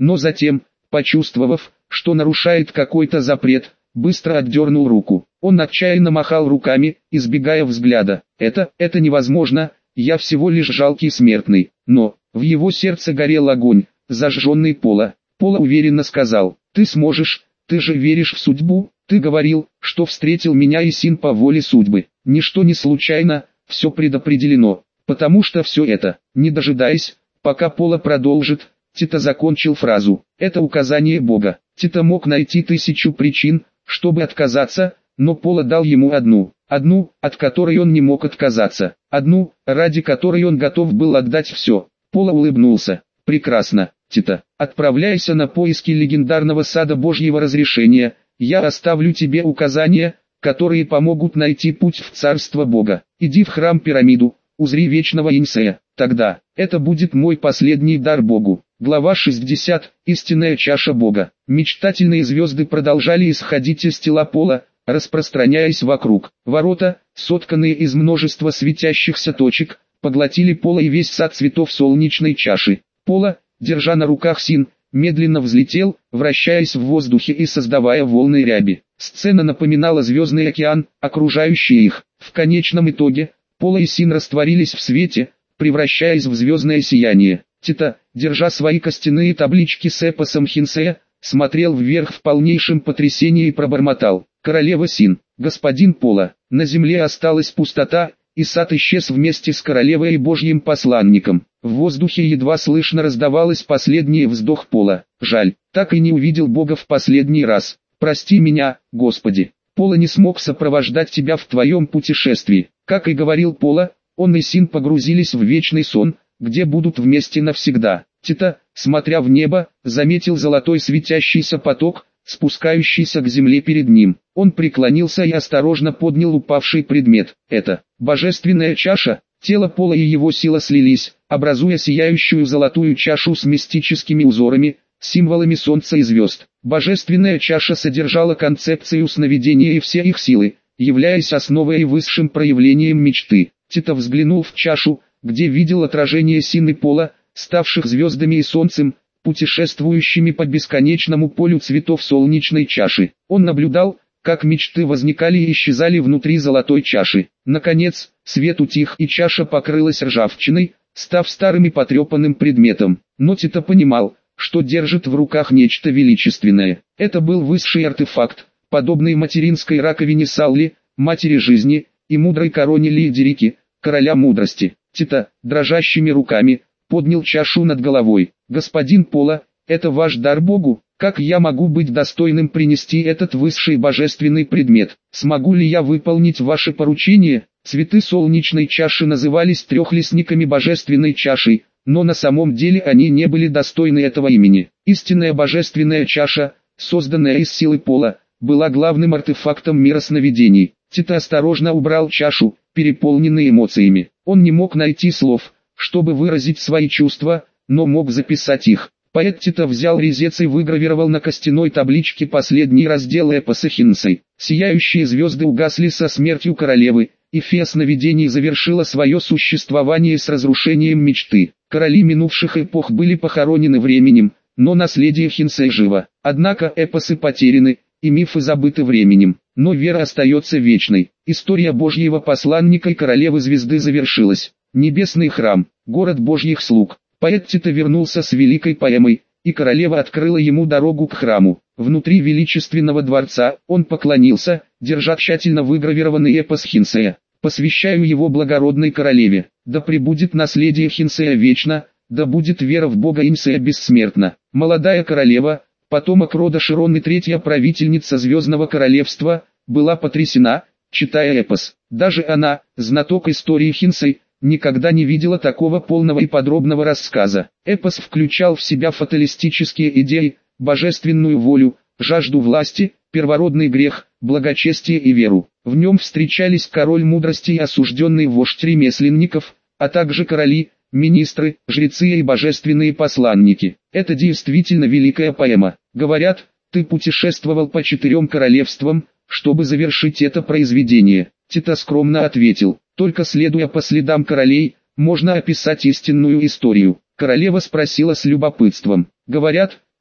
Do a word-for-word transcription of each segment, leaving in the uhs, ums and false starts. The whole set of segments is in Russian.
но затем, почувствовав, что нарушает какой-то запрет, быстро отдернул руку. Он отчаянно махал руками, избегая взгляда. «Это, это невозможно, я всего лишь жалкий смертный». Но, в его сердце горел огонь, зажженный Пола. Пола уверенно сказал: «Ты сможешь, ты же веришь в судьбу, ты говорил, что встретил меня и Син по воле судьбы. Ничто не случайно, все предопределено, потому что все это». Не дожидаясь, пока Пола продолжит, Тита закончил фразу: «Это указание Бога». Тита мог найти тысячу причин, чтобы отказаться, но Пола дал ему одну, одну, от которой он не мог отказаться, одну, ради которой он готов был отдать все. Пола улыбнулся. «Прекрасно, Тита, отправляйся на поиски легендарного сада Божьего разрешения, я оставлю тебе указания, которые помогут найти путь в царство Бога. Иди в храм-пирамиду, узри вечного Инсея, тогда, это будет мой последний дар Богу». Глава шестьдесят. Истинная чаша Бога. Мечтательные звезды продолжали исходить из тела Пола, распространяясь вокруг. Ворота, сотканные из множества светящихся точек, поглотили Пола и весь сад цветов солнечной чаши. Пола, держа на руках Син, медленно взлетел, вращаясь в воздухе и создавая волны ряби. Сцена напоминала звездный океан, окружающий их. В конечном итоге, Пола и Син растворились в свете, превращаясь в звездное сияние. Тита, держа свои костяные таблички с эпосом Хинсея, смотрел вверх в полнейшем потрясении и пробормотал: «Королева Син, господин Пола». На земле осталась пустота, и сад исчез вместе с королевой и божьим посланником. В воздухе едва слышно раздавалось последний вздох Пола. «Жаль, так и не увидел Бога в последний раз. Прости меня, Господи. Пола не смог сопровождать тебя в твоем путешествии». Как и говорил Пола, он и Син погрузились в вечный сон, где будут вместе навсегда. Тита, смотря в небо, заметил золотой светящийся поток, спускающийся к земле перед ним. Он преклонился и осторожно поднял упавший предмет. Это божественная чаша. Тело Пола и его сила слились, образуя сияющую золотую чашу с мистическими узорами, символами солнца и звезд. Божественная чаша содержала концепцию сновидения и все их силы, являясь основой и высшим проявлением мечты. Тита взглянул в чашу, где видел отражение Син и Пола, ставших звездами и солнцем, путешествующими по бесконечному полю цветов солнечной чаши. Он наблюдал, как мечты возникали и исчезали внутри золотой чаши. Наконец, свет утих и чаша покрылась ржавчиной, став старым и потрепанным предметом. Но Тита понимал, что держит в руках нечто величественное. Это был высший артефакт, подобный материнской раковине Салли, матери жизни, и мудрой короне Лидерики, короля мудрости. Тита, дрожащими руками, поднял чашу над головой. «Господин Пола, это ваш дар Богу, как я могу быть достойным принести этот высший божественный предмет? Смогу ли я выполнить ваше поручение?» Цветы солнечной чаши назывались трехлистниками божественной чаши, но на самом деле они не были достойны этого имени. Истинная божественная чаша, созданная из силы Пола, была главным артефактом мира сновидений. Тита осторожно убрал чашу, переполненный эмоциями. Он не мог найти слов, чтобы выразить свои чувства, но мог записать их. Поэт Тита взял резец и выгравировал на костяной табличке последний раздел эпоса Хинсей. Сияющие звезды угасли со смертью королевы, и фея сновидений завершила свое существование с разрушением мечты. Короли минувших эпох были похоронены временем, но наследие Хинсей живо. Однако эпосы потеряны, и мифы забыты временем, но вера остается вечной. История Божьего посланника и королевы звезды завершилась. Небесный храм, город Божьих слуг. Поэт Тита вернулся с великой поэмой, и королева открыла ему дорогу к храму. Внутри величественного дворца он поклонился, держа тщательно выгравированный эпос Хинсея. «Посвящаю его благородной королеве, да пребудет наследие Хинсея вечно, да будет вера в Бога Инсея бессмертна». Молодая королева, потомок рода Широн и третья правительница Звездного Королевства, была потрясена, читая эпос. Даже она, знаток истории Хинсей, никогда не видела такого полного и подробного рассказа. Эпос включал в себя фаталистические идеи, божественную волю, жажду власти, первородный грех, благочестие и веру. В нем встречались король мудрости и осужденный вождь ремесленников, а также короли, министры, жрецы и божественные посланники. Это действительно великая поэма. Говорят, ты путешествовал по четырем королевствам, чтобы завершить это произведение. Тита скромно ответил: только следуя по следам королей, можно описать истинную историю. Королева спросила с любопытством: говорят,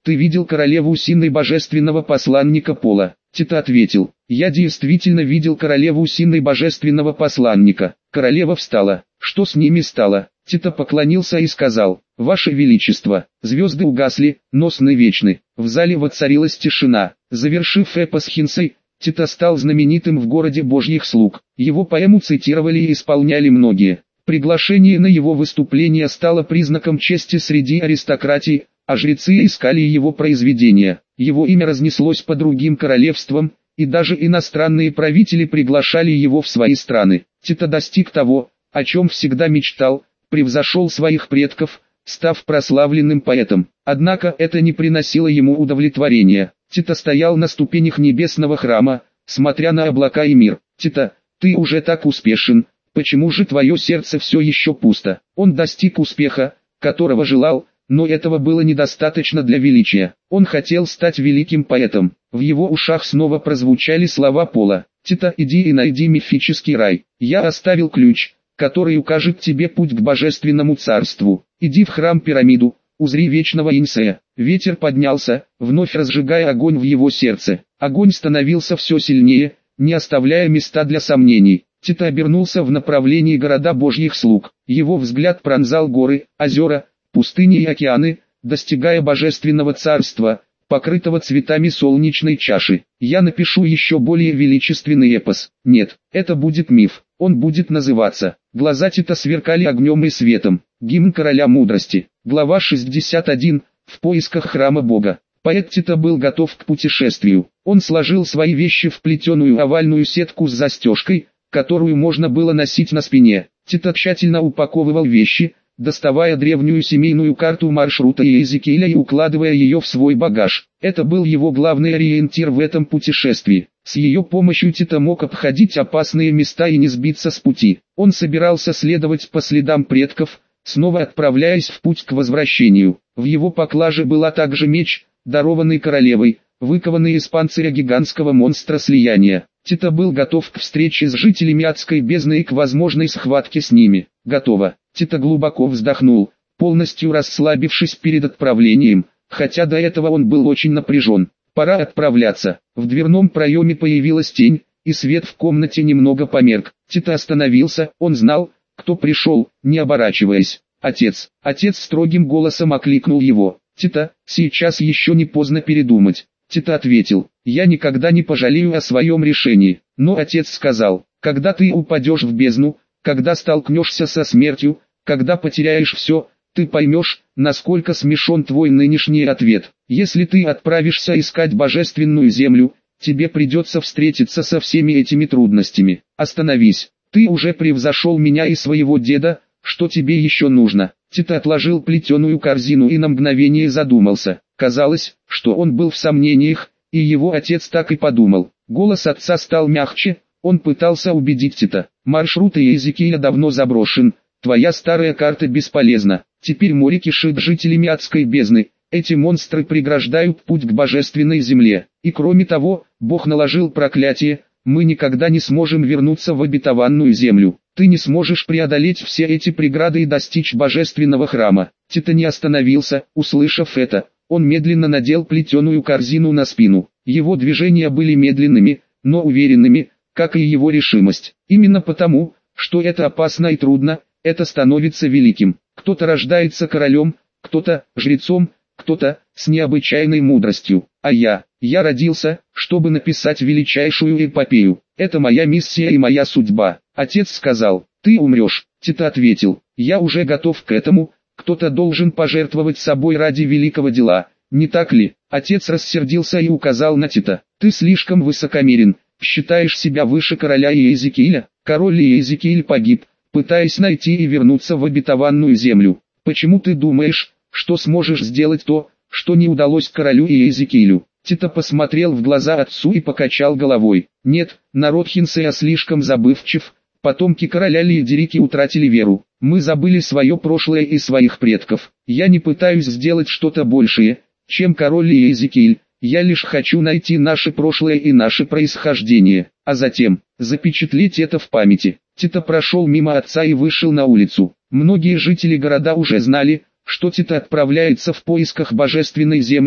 ты видел королеву Синной божественного посланника Пола? Тита ответил, я действительно видел королеву Синной божественного посланника. Королева встала. Что с ними стало? Тита поклонился и сказал, Ваше Величество, звезды угасли, но сны вечны. В зале воцарилась тишина. Завершив эпос Хинсей, Тита стал знаменитым в городе Божьих слуг. Его поэму цитировали и исполняли многие. Приглашение на его выступление стало признаком чести среди аристократии, а жрецы искали его произведения. Его имя разнеслось по другим королевствам, и даже иностранные правители приглашали его в свои страны. Тита достиг того, о чем всегда мечтал, превзошел своих предков, став прославленным поэтом. Однако это не приносило ему удовлетворения. Тита стоял на ступенях небесного храма, смотря на облака и мир. Тита, ты уже так успешен, почему же твое сердце все еще пусто? Он достиг успеха, которого желал, но этого было недостаточно для величия. Он хотел стать великим поэтом. В его ушах снова прозвучали слова Пола. Тита, иди и найди мифический рай. Я оставил ключ, который укажет тебе путь к божественному царству. Иди в храм-пирамиду, узри вечного Инсея. Ветер поднялся, вновь разжигая огонь в его сердце. Огонь становился все сильнее, не оставляя места для сомнений. Тита обернулся в направлении города Божьих слуг. Его взгляд пронзал горы, озера, пустыни и океаны, достигая божественного царства, покрытого цветами солнечной чаши. Я напишу еще более величественный эпос. Нет, это будет миф. Он будет называться. Глаза Тита сверкали огнем и светом. Гимн короля мудрости. Глава шестьдесят один. В поисках храма Бога. Поэт Тита был готов к путешествию. Он сложил свои вещи в плетеную овальную сетку с застежкой, которую можно было носить на спине. Тита тщательно упаковывал вещи, доставая древнюю семейную карту маршрута Иезекииля и укладывая ее в свой багаж. Это был его главный ориентир в этом путешествии. С ее помощью Тита мог обходить опасные места и не сбиться с пути. Он собирался следовать по следам предков, снова отправляясь в путь к возвращению. В его поклаже была также меч, дарованный королевой, выкованный из панциря гигантского монстра слияния. Тита был готов к встрече с жителями адской бездны и к возможной схватке с ними. Готово. Тита глубоко вздохнул, полностью расслабившись перед отправлением, хотя до этого он был очень напряжен. Пора отправляться. В дверном проеме появилась тень, и свет в комнате немного померк. Тита остановился, он знал, кто пришел, не оборачиваясь. Отец. Отец строгим голосом окликнул его. Тита, сейчас еще не поздно передумать. Тита ответил, я никогда не пожалею о своем решении. Но отец сказал, когда ты упадешь в бездну, когда столкнешься со смертью, когда потеряешь все, ты поймешь, насколько смешон твой нынешний ответ. Если ты отправишься искать божественную землю, тебе придется встретиться со всеми этими трудностями. Остановись, ты уже превзошел меня и своего деда, что тебе еще нужно? Тита отложил плетеную корзину и на мгновение задумался. Казалось, что он был в сомнениях, и его отец так и подумал. Голос отца стал мягче, он пытался убедить Тита. Маршрут Иезекииля давно заброшен, твоя старая карта бесполезна. Теперь море кишит жителями адской бездны. Эти монстры преграждают путь к божественной земле. И кроме того, Бог наложил проклятие, мы никогда не сможем вернуться в обетованную землю. Ты не сможешь преодолеть все эти преграды и достичь божественного храма. Тита не остановился, услышав это. Он медленно надел плетеную корзину на спину. Его движения были медленными, но уверенными, как и его решимость. Именно потому, что это опасно и трудно, это становится великим. Кто-то рождается королем, кто-то жрецом, кто-то с необычайной мудростью. А я, я родился, чтобы написать величайшую эпопею. Это моя миссия и моя судьба. Отец сказал, ты умрешь. Тита ответил, я уже готов к этому. Кто-то должен пожертвовать собой ради великого дела, не так ли? Отец рассердился и указал на Тита. Ты слишком высокомерен, считаешь себя выше короля Иезекииля? Король Иезекииль погиб, пытаясь найти и вернуться в обетованную землю. Почему ты думаешь, что сможешь сделать то, что не удалось королю Иезекиилю? Тита посмотрел в глаза отцу и покачал головой. Нет, народ Хинсея слишком забывчив, потомки короля Лиедерики утратили веру. Мы забыли свое прошлое и своих предков. Я не пытаюсь сделать что-то большее, чем король Иезекииль. Я лишь хочу найти наше прошлое и наше происхождение, а затем запечатлеть это в памяти. Тита прошел мимо отца и вышел на улицу. Многие жители города уже знали, что Тита отправляется в поисках божественной земли,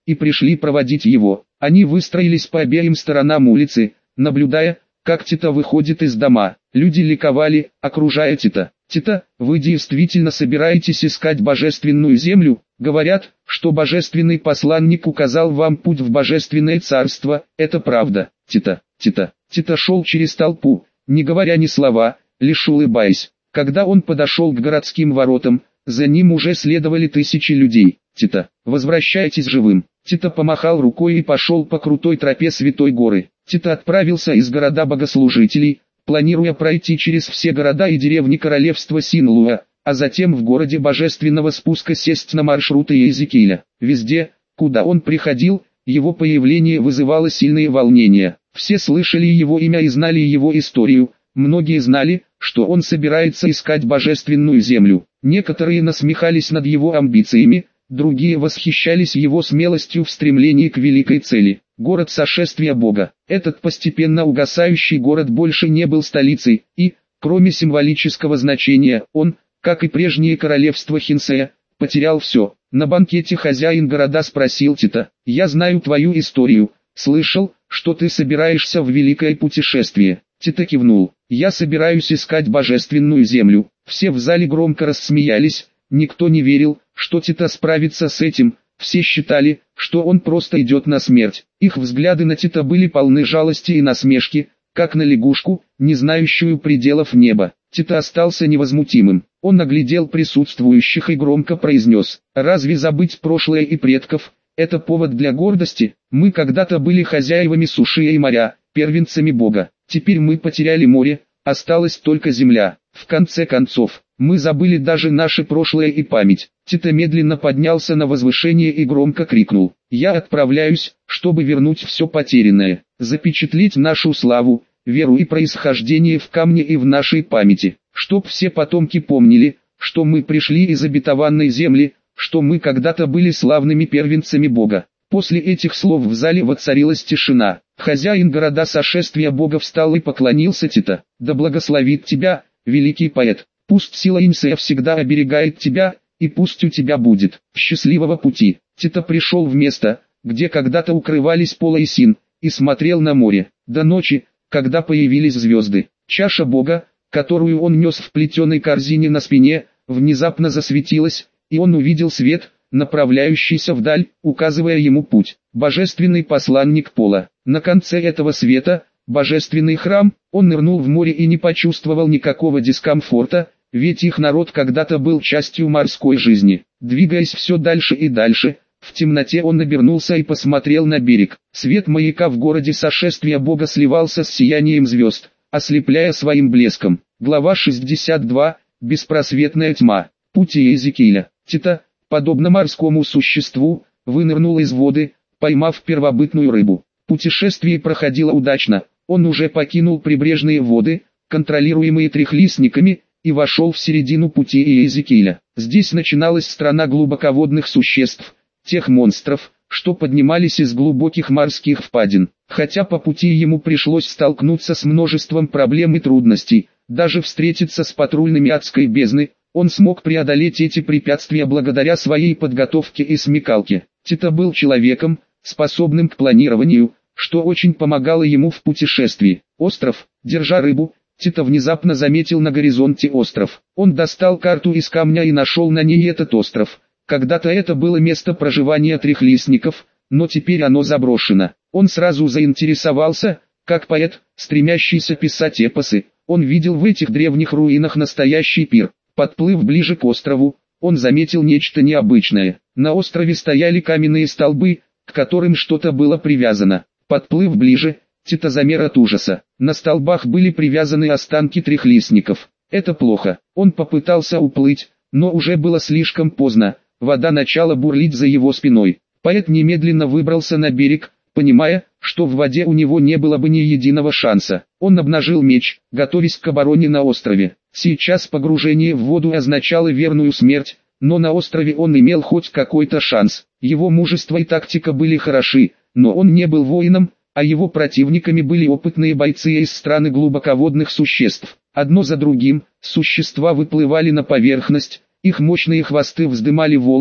и пришли проводить его. Они выстроились по обеим сторонам улицы, наблюдая, как Тита выходит из дома. Люди ликовали, окружая Тита. «Тита, вы действительно собираетесь искать божественную землю? Говорят, что божественный посланник указал вам путь в божественное царство, это правда?» Тита, Тита, Тита шел через толпу, не говоря ни слова, лишь улыбаясь. Когда он подошел к городским воротам, за ним уже следовали тысячи людей. «Тита, возвращайтесь живым!» Тита помахал рукой и пошел по крутой тропе Святой Горы. Тита отправился из города богослужителей, планируя пройти через все города и деревни королевства Синлуа, а затем в городе Божественного Спуска сесть на маршруты Иезекииля. Везде, куда он приходил, его появление вызывало сильные волнения. Все слышали его имя и знали его историю, многие знали, что он собирается искать божественную землю. Некоторые насмехались над его амбициями, другие восхищались его смелостью в стремлении к великой цели. Город сошествия Бога. Этот постепенно угасающий город больше не был столицей, и, кроме символического значения, он, как и прежнее королевство Хинсея, потерял все. На банкете хозяин города спросил Тита: «Я знаю твою историю, слышал, что ты собираешься в великое путешествие». Тита кивнул: «Я собираюсь искать божественную землю». Все в зале громко рассмеялись, никто не верил, что Тита справится с этим, все считали, что он просто идет на смерть. Их взгляды на Тита были полны жалости и насмешки, как на лягушку, не знающую пределов неба. Тита остался невозмутимым. Он оглядел присутствующих и громко произнес: «Разве забыть прошлое и предков – это повод для гордости? Мы когда-то были хозяевами суши и моря, первенцами Бога. Теперь мы потеряли море, осталась только земля. В конце концов, мы забыли даже наше прошлое и память». Тита медленно поднялся на возвышение и громко крикнул: «Я отправляюсь, чтобы вернуть все потерянное, запечатлеть нашу славу, веру и происхождение в камне и в нашей памяти, чтоб все потомки помнили, что мы пришли из обетованной земли, что мы когда-то были славными первенцами Бога». После этих слов в зале воцарилась тишина. Хозяин города сошествия Бога встал и поклонился Тита: «Да благословит тебя, великий поэт, пусть сила Инсея всегда оберегает тебя, и пусть у тебя будет счастливого пути». Тита пришел в место, где когда-то укрывались Пола и Син, и смотрел на море. До ночи, когда появились звезды, чаша Бога, которую он нес в плетеной корзине на спине, внезапно засветилась, и он увидел свет, направляющийся вдаль, указывая ему путь. Божественный посланник Пола. На конце этого света, божественный храм, он нырнул в море и не почувствовал никакого дискомфорта, ведь их народ когда-то был частью морской жизни. Двигаясь все дальше и дальше, в темноте он обернулся и посмотрел на берег. Свет маяка в городе сошествия Бога сливался с сиянием звезд, ослепляя своим блеском. Глава шестьдесят два. Беспросветная тьма. Путь Иезекииля. Тита, подобно морскому существу, вынырнул из воды, поймав первобытную рыбу. Путешествие проходило удачно, он уже покинул прибрежные воды, контролируемые трехлистниками, и вошел в середину пути Иезекииля. Здесь начиналась страна глубоководных существ, тех монстров, что поднимались из глубоких морских впадин. Хотя по пути ему пришлось столкнуться с множеством проблем и трудностей, даже встретиться с патрульными адской бездны, он смог преодолеть эти препятствия благодаря своей подготовке и смекалке. Тита был человеком, способным к планированию, что очень помогало ему в путешествии. Остров, держа рыбу, Тита внезапно заметил на горизонте остров. Он достал карту из камня и нашел на ней этот остров. Когда-то это было место проживания трехлистников, но теперь оно заброшено. Он сразу заинтересовался, как поэт, стремящийся писать эпосы. Он видел в этих древних руинах настоящий пир. Подплыв ближе к острову, он заметил нечто необычное. На острове стояли каменные столбы, к которым что-то было привязано. Подплыв ближе, Тита замер от ужаса. На столбах были привязаны останки трехлистников. Это плохо. Он попытался уплыть, но уже было слишком поздно. Вода начала бурлить за его спиной. Поэт немедленно выбрался на берег, понимая, что в воде у него не было бы ни единого шанса. Он обнажил меч, готовясь к обороне на острове. Сейчас погружение в воду означало верную смерть, но на острове он имел хоть какой-то шанс. Его мужество и тактика были хороши, но он не был воином, а его противниками были опытные бойцы из страны глубоководных существ. Одно за другим, существа выплывали на поверхность, их мощные хвосты вздымали волны,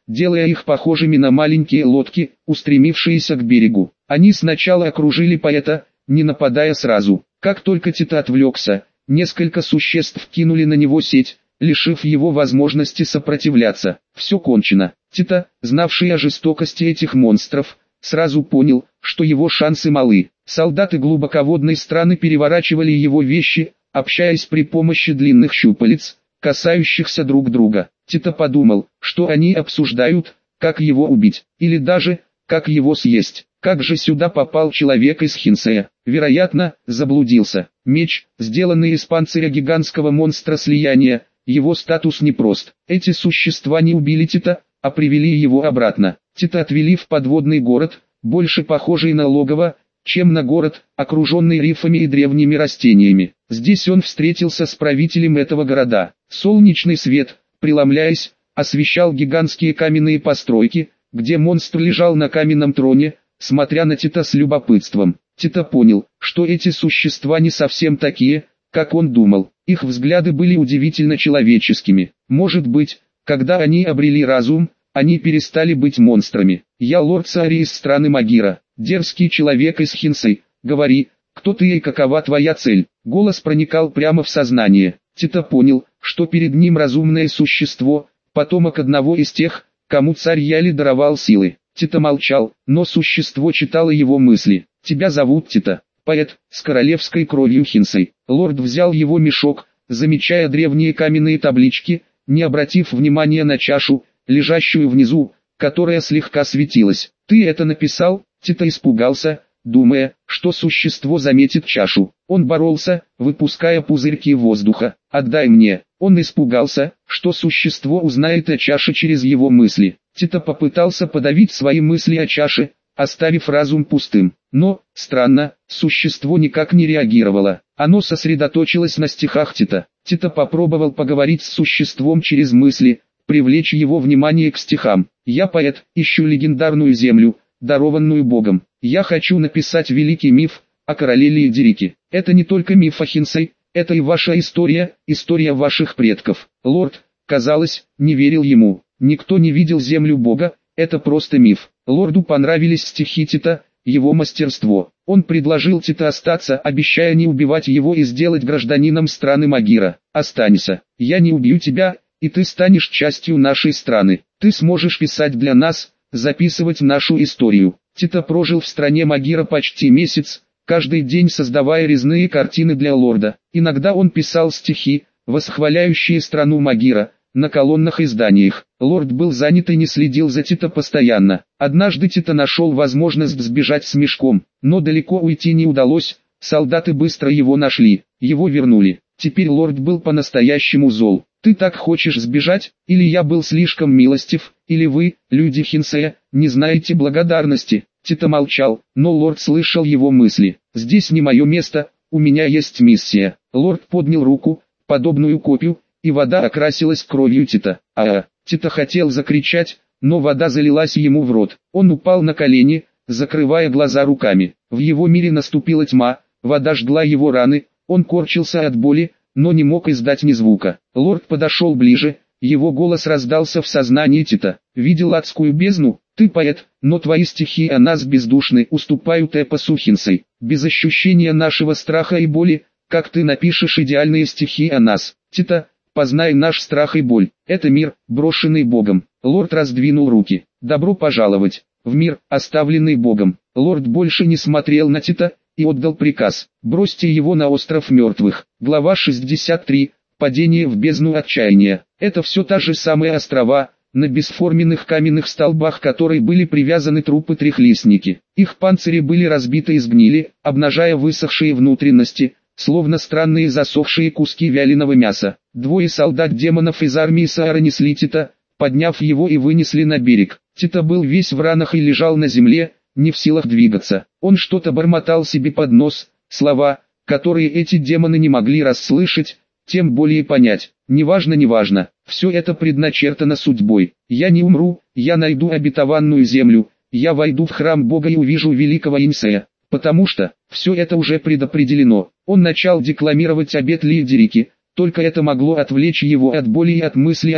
делая их похожими на маленькие лодки, устремившиеся к берегу. Они сначала окружили поэта, не нападая сразу. Как только Тита отвлекся, несколько существ кинули на него сеть, лишив его возможности сопротивляться. Все кончено. Тита, знавший о жестокости этих монстров, сразу понял, что его шансы малы. Солдаты глубоководной страны переворачивали его вещи, общаясь при помощи длинных щупалец, касающихся друг друга. Тита подумал, что они обсуждают, как его убить, или даже, как его съесть. Как же сюда попал человек из Хинсея? Вероятно, заблудился. Меч, сделанный из панциря гигантского монстра слияния, его статус непрост. Эти существа не убили Тита, а привели его обратно. Тита отвели в подводный город, больше похожий на логово, чем на город, окруженный рифами и древними растениями. Здесь он встретился с правителем этого города. Солнечный свет, преломляясь, освещал гигантские каменные постройки, где монстр лежал на каменном троне, смотря на Тита с любопытством. Тита понял, что эти существа не совсем такие, как он думал. Их взгляды были удивительно человеческими. Может быть, когда они обрели разум, они перестали быть монстрами. «Я лорд Саари из страны Магира, дерзкий человек из Хинсей. Говори, кто ты и какова твоя цель?» Голос проникал прямо в сознание. Тита понял, что перед ним разумное существо, потомок одного из тех, кому царь Яли даровал силы. Тита молчал, но существо читало его мысли. «Тебя зовут Тита, поэт, с королевской кровью Хинсей». Лорд взял его мешок, замечая древние каменные таблички, не обратив внимания на чашу, лежащую внизу, которая слегка светилась. «Ты это написал?» Тита испугался, думая, что существо заметит чашу. Он боролся, выпуская пузырьки воздуха. «Отдай мне». Он испугался, что существо узнает о чаше через его мысли. Тита попытался подавить свои мысли о чаше, оставив разум пустым. Но, странно, существо никак не реагировало. Оно сосредоточилось на стихах Тита. Тита попробовал поговорить с существом через мысли, привлечь его внимание к стихам. «Я поэт, ищу легендарную землю, дарованную Богом. Я хочу написать великий миф о короле Лиедерике. Это не только миф о Хинсей, это и ваша история, история ваших предков». Лорд, казалось, не верил ему. Никто не видел землю Бога, это просто миф. Лорду понравились стихи Тита, его мастерство. Он предложил Тита остаться, обещая не убивать его и сделать гражданином страны Магира. «Останься, я не убью тебя, и ты станешь частью нашей страны. Ты сможешь писать для нас, записывать нашу историю». Тита прожил в стране Магира почти месяц, каждый день создавая резные картины для лорда. Иногда он писал стихи, восхваляющие страну Магира, на колоннах и зданиях. Лорд был занят и не следил за Тита постоянно. Однажды Тита нашел возможность сбежать с мешком, но далеко уйти не удалось, солдаты быстро его нашли, его вернули. Теперь лорд был по-настоящему зол. «Ты так хочешь сбежать, или я был слишком милостив, или вы, люди Хинсея, не знаете благодарности?» Тита молчал, но лорд слышал его мысли. «Здесь не мое место, у меня есть миссия». Лорд поднял руку, подобную копью, и вода окрасилась кровью Тита. «А-а!» Тита хотел закричать, но вода залилась ему в рот. Он упал на колени, закрывая глаза руками. В его мире наступила тьма, вода жгла его раны, он корчился от боли, но не мог издать ни звука. Лорд подошел ближе, его голос раздался в сознании Тита. «Видел адскую бездну? Ты поэт, но твои стихи о нас бездушны, уступают эпосу Хинсей. Без ощущения нашего страха и боли, как ты напишешь идеальные стихи о нас? Тита, познай наш страх и боль. Это мир, брошенный Богом». Лорд раздвинул руки. «Добро пожаловать в мир, оставленный Богом». Лорд больше не смотрел на Тита и отдал приказ: «Бросьте его на остров мертвых». Глава шестьдесят три. Падение в бездну отчаяния. Это все та же самая острова, на бесформенных каменных столбах которой были привязаны трупы трехлистники. Их панцири были разбиты и сгнили, обнажая высохшие внутренности, словно странные засохшие куски вяленого мяса. Двое солдат-демонов из армии Саара несли Тита, подняв его и вынесли на берег. Тита был весь в ранах и лежал на земле, не в силах двигаться. Он что-то бормотал себе под нос, слова, которые эти демоны не могли расслышать, тем более понять. «Неважно, неважно, все это предначертано судьбой. Я не умру, я найду обетованную землю, я войду в храм Бога и увижу великого Инсея, потому что все это уже предопределено». Он начал декламировать обет Лиедерики, только это могло отвлечь его от боли и от мысли о том,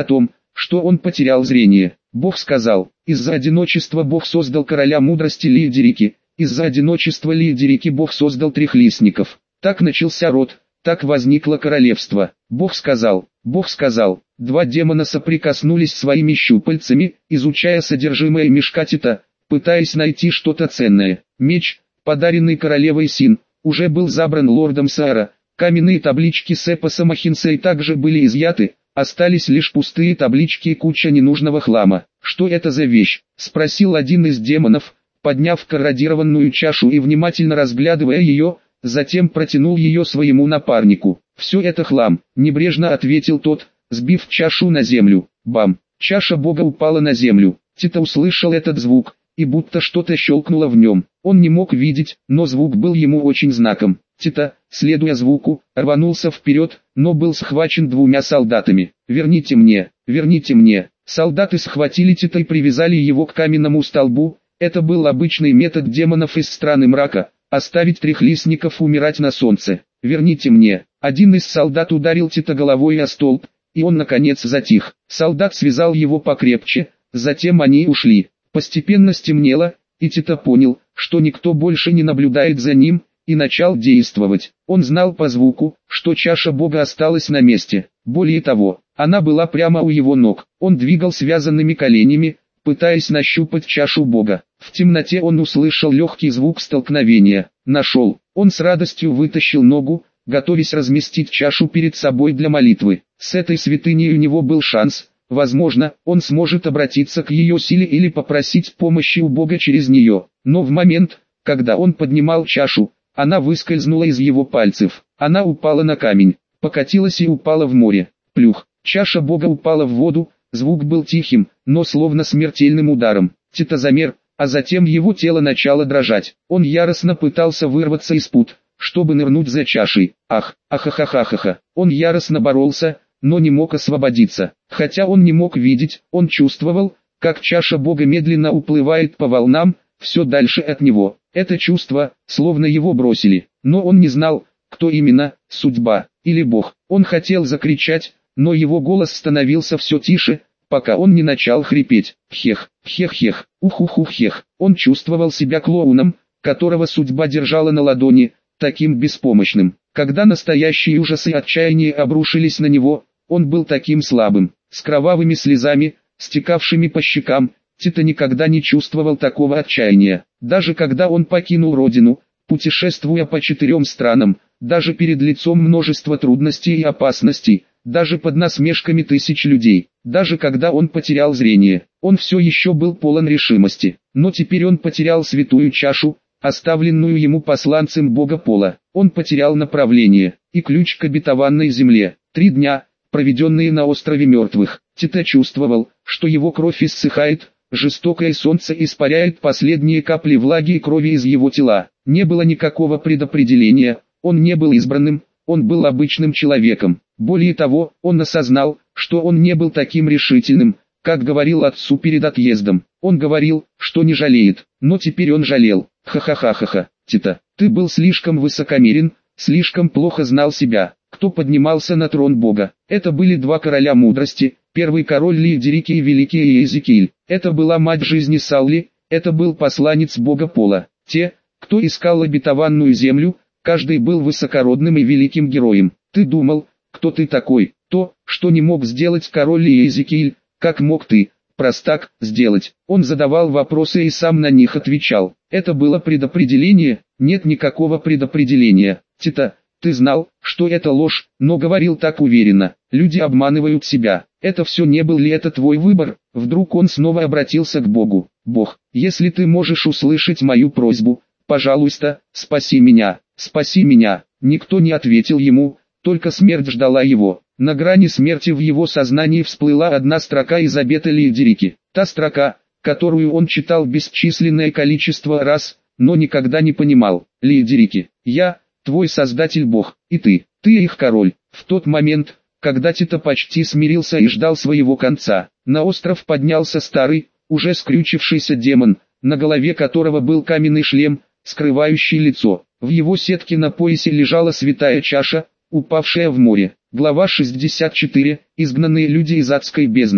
что он потерял зрение. Бог сказал: из-за одиночества Бог создал короля мудрости Лиердирики, из-за одиночества Лиердирики Бог создал трехлистников. Так начался род, так возникло королевство. Бог сказал, Бог сказал. Два демона соприкоснулись своими щупальцами, изучая содержимое мешка Тита, пытаясь найти что-то ценное. Меч, подаренный королевой Син, уже был забран лордом Саара. Каменные таблички с эпосом Ахинсей также были изъяты, остались лишь пустые таблички и куча ненужного хлама. «Что это за вещь?» – спросил один из демонов, подняв корродированную чашу и внимательно разглядывая ее, затем протянул ее своему напарнику. «Все это хлам», – небрежно ответил тот, сбив чашу на землю. Бам! Чаша бога упала на землю. Тита услышал этот звук, и будто что-то щелкнуло в нем. Он не мог видеть, но звук был ему очень знаком. Тита, следуя звуку, рванулся вперед, но был схвачен двумя солдатами. «Верните мне! Верните мне!» Солдаты схватили Тита и привязали его к каменному столбу. Это был обычный метод демонов из страны мрака – оставить трехлистников умирать на солнце. «Верните мне!» Один из солдат ударил Тита головой о столб, и он наконец затих. Солдат связал его покрепче, затем они ушли. Постепенно стемнело, и Тита понял, что никто больше не наблюдает за ним, и начал действовать. Он знал по звуку, что чаша бога осталась на месте. Более того, она была прямо у его ног. Он двигал связанными коленями, пытаясь нащупать чашу бога. В темноте он услышал легкий звук столкновения. Нашел. Он с радостью вытащил ногу, готовясь разместить чашу перед собой для молитвы. С этой святыней у него был шанс. Возможно, он сможет обратиться к ее силе или попросить помощи у Бога через нее. Но в момент, когда он поднимал чашу, она выскользнула из его пальцев. Она упала на камень, покатилась и упала в море. Плюх. Чаша Бога упала в воду, звук был тихим, но словно смертельным ударом. Тита замер, а затем его тело начало дрожать. Он яростно пытался вырваться из пут, чтобы нырнуть за чашей. Ах, ахахахахаха. Он яростно боролся, но не мог освободиться. Хотя он не мог видеть, он чувствовал, как чаша Бога медленно уплывает по волнам, все дальше от него. Это чувство, словно его бросили. Но он не знал, кто именно, судьба или Бог. Он хотел закричать, но его голос становился все тише, пока он не начал хрипеть. Хех, хех-хех, ух-ух-ух-хех. Он чувствовал себя клоуном, которого судьба держала на ладони, таким беспомощным. Когда настоящие ужасы и отчаяние обрушились на него, он был таким слабым, с кровавыми слезами, стекавшими по щекам. Тита никогда не чувствовал такого отчаяния. Даже когда он покинул родину, путешествуя по четырем странам, даже перед лицом множества трудностей и опасностей, даже под насмешками тысяч людей, даже когда он потерял зрение, он все еще был полон решимости. Но теперь он потерял святую чашу, оставленную ему посланцем Бога Пола. Он потерял направление и ключ к обетованной земле. Три дня, проведенные на острове мертвых, Тита чувствовал, что его кровь иссыхает, жестокое солнце испаряет последние капли влаги и крови из его тела. Не было никакого предопределения, он не был избранным, он был обычным человеком. Более того, он осознал, что он не был таким решительным, как говорил отцу перед отъездом. Он говорил, что не жалеет, но теперь он жалел. Ха-ха-ха-ха-ха, Тита, ты был слишком высокомерен, слишком плохо знал себя. Кто поднимался на трон Бога? Это были два короля мудрости, первый король Лиердирики и великий Иезекииль. Это была мать жизни Салли, это был посланец Бога Пола. Те, кто искал обетованную землю, каждый был высокородным и великим героем. Ты думал, кто ты такой? То, что не мог сделать король Иезекииль, как мог ты, простак, сделать? Он задавал вопросы и сам на них отвечал. Это было предопределение? Нет никакого предопределения. Тита, ты знал, что это ложь, но говорил так уверенно. Люди обманывают себя. Это все не был ли это твой выбор? Вдруг он снова обратился к Богу. Бог, если ты можешь услышать мою просьбу, пожалуйста, спаси меня, спаси меня. Никто не ответил ему, только смерть ждала его. На грани смерти в его сознании всплыла одна строка из обета Лиердирики. Та строка, которую он читал бесчисленное количество раз, но никогда не понимал. Лиердирики, я, твой создатель Бог, и ты, ты их король. В тот момент, когда Тита почти смирился и ждал своего конца, на остров поднялся старый, уже скрючившийся демон, на голове которого был каменный шлем, скрывающий лицо. В его сетке на поясе лежала святая чаша, упавшая в море. Глава шестьдесят четыре. Изгнанные люди из адской бездны.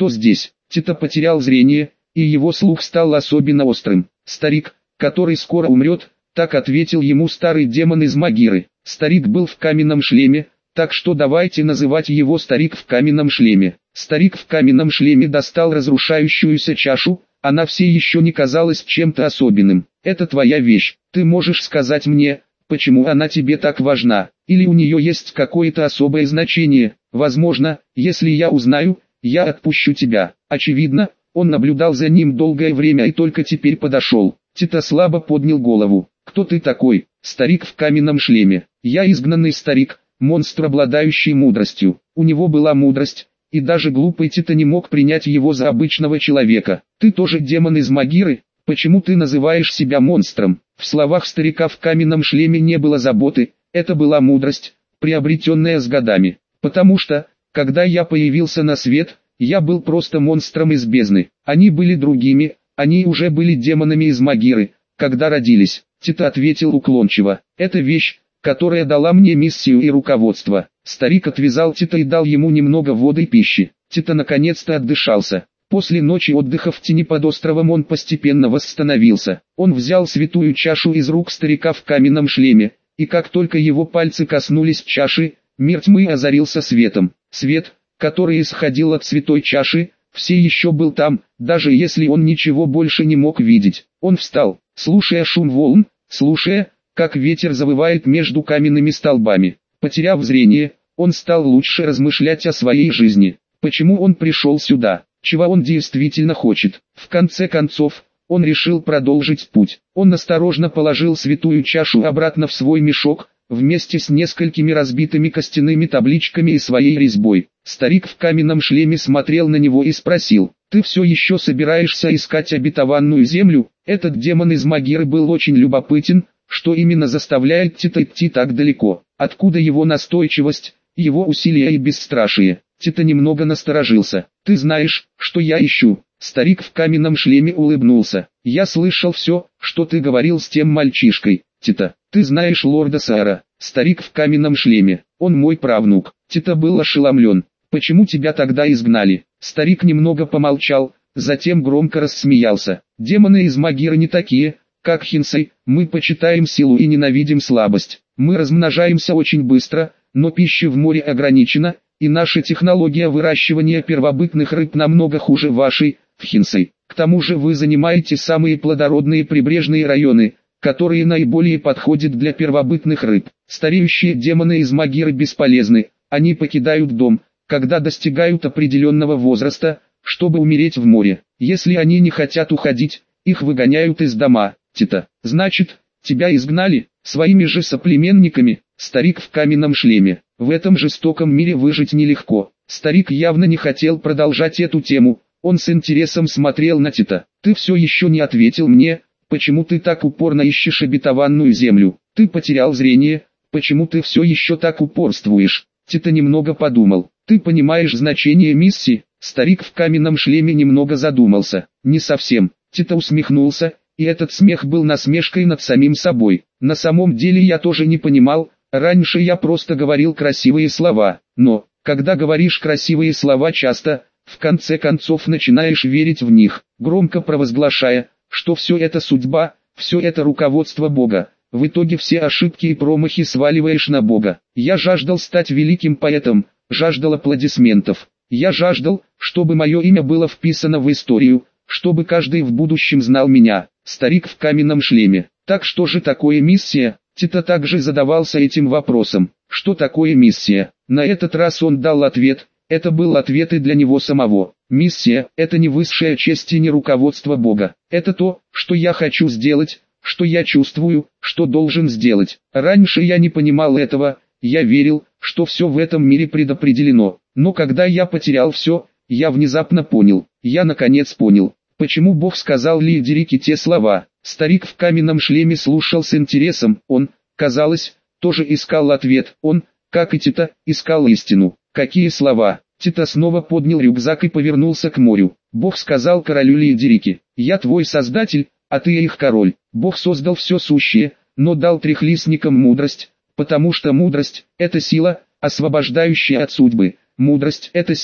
кто здесь?» Тита потерял зрение, и его слух стал особенно острым. «Старик, который скоро умрет», так ответил ему старый демон из Магиры. Старик был в каменном шлеме, так что давайте называть его старик в каменном шлеме. Старик в каменном шлеме достал разрушающуюся чашу, она все еще не казалась чем-то особенным. «Это твоя вещь, ты можешь сказать мне, почему она тебе так важна, или у нее есть какое-то особое значение? Возможно, если я узнаю, я отпущу тебя». Очевидно, он наблюдал за ним долгое время и только теперь подошел. Тита слабо поднял голову. «Кто ты такой?» «Старик в каменном шлеме. Я изгнанный старик, монстр, обладающий мудростью». У него была мудрость, и даже глупый Тита не мог принять его за обычного человека. «Ты тоже демон из Магиры? Почему ты называешь себя монстром?» В словах старика в каменном шлеме не было заботы, это была мудрость, приобретенная с годами. «Потому что, когда я появился на свет, я был просто монстром из бездны. Они были другими, они уже были демонами из Магиры, когда родились». Тита ответил уклончиво: «Это вещь, которая дала мне миссию и руководство». Старик отвязал Тита и дал ему немного воды и пищи. Тита наконец-то отдышался. После ночи отдыха в тени под островом он постепенно восстановился. Он взял святую чашу из рук старика в каменном шлеме, и как только его пальцы коснулись чаши, мир тьмы озарился светом. Свет, который исходил от святой чаши, все еще был там, даже если он ничего больше не мог видеть. Он встал, слушая шум волн, слушая, как ветер завывает между каменными столбами. Потеряв зрение, он стал лучше размышлять о своей жизни. Почему он пришел сюда? Чего он действительно хочет? В конце концов, он решил продолжить путь. Он осторожно положил святую чашу обратно в свой мешок, вместе с несколькими разбитыми костяными табличками и своей резьбой. Старик в каменном шлеме смотрел на него и спросил: «Ты все еще собираешься искать обетованную землю?» Этот демон из Магиры был очень любопытен, что именно заставляет Тита идти так далеко. Откуда его настойчивость, его усилия и бесстрашие? Тита немного насторожился. «Ты знаешь, что я ищу?» Старик в каменном шлеме улыбнулся. «Я слышал все, что ты говорил с тем мальчишкой. Тита, ты знаешь лорда Саара?» Старик в каменном шлеме: «Он мой правнук». Тита был ошеломлен. «Почему тебя тогда изгнали?» Старик немного помолчал, затем громко рассмеялся. «Демоны из Магиры не такие, как Хинсей, мы почитаем силу и ненавидим слабость. Мы размножаемся очень быстро, но пища в море ограничена, и наша технология выращивания первобытных рыб намного хуже вашей, в Хинсей. К тому же вы занимаете самые плодородные прибрежные районы, которые наиболее подходят для первобытных рыб. Стареющие демоны из Магиры бесполезны, они покидают дом, когда достигают определенного возраста, чтобы умереть в море. Если они не хотят уходить, их выгоняют из дома. Тита, значит, тебя изгнали, своими же соплеменниками?» Старик в каменном шлеме: «В этом жестоком мире выжить нелегко». Старик явно не хотел продолжать эту тему, он с интересом смотрел на Тита. «Ты все еще не ответил мне, почему ты так упорно ищешь обетованную землю? Ты потерял зрение, почему ты все еще так упорствуешь?» Тита немного подумал. «Ты понимаешь значение миссии?» Старик в каменном шлеме немного задумался. «Не совсем». Тита усмехнулся, и этот смех был насмешкой над самим собой. «На самом деле я тоже не понимал, раньше я просто говорил красивые слова, но, когда говоришь красивые слова часто, в конце концов начинаешь верить в них, громко провозглашая, что все это судьба, все это руководство Бога. В итоге все ошибки и промахи сваливаешь на Бога. Я жаждал стать великим поэтом, жаждал аплодисментов. Я жаждал, чтобы мое имя было вписано в историю, чтобы каждый в будущем знал меня». Старик в каменном шлеме: «Так что же такое миссия?» Тита также задавался этим вопросом. Что такое миссия? На этот раз он дал ответ, это был ответ и для него самого. Миссия – это не высшая честь и не руководство Бога. Это то, что я хочу сделать, что я чувствую, что должен сделать. Раньше я не понимал этого, я верил, что все в этом мире предопределено. Но когда я потерял все, я внезапно понял, я наконец понял, почему Бог сказал Лиедерике те слова. Старик в каменном шлеме слушал с интересом, он, казалось, тоже искал ответ, он, как и Тита, искал истину. Какие слова? Тита снова поднял рюкзак и повернулся к морю. Бог сказал королю Лиедерике: «Я твой создатель, а ты их король». Бог создал все сущее, но дал трехлистникам мудрость, потому что мудрость – это сила, освобождающая от судьбы. Мудрость – это сила,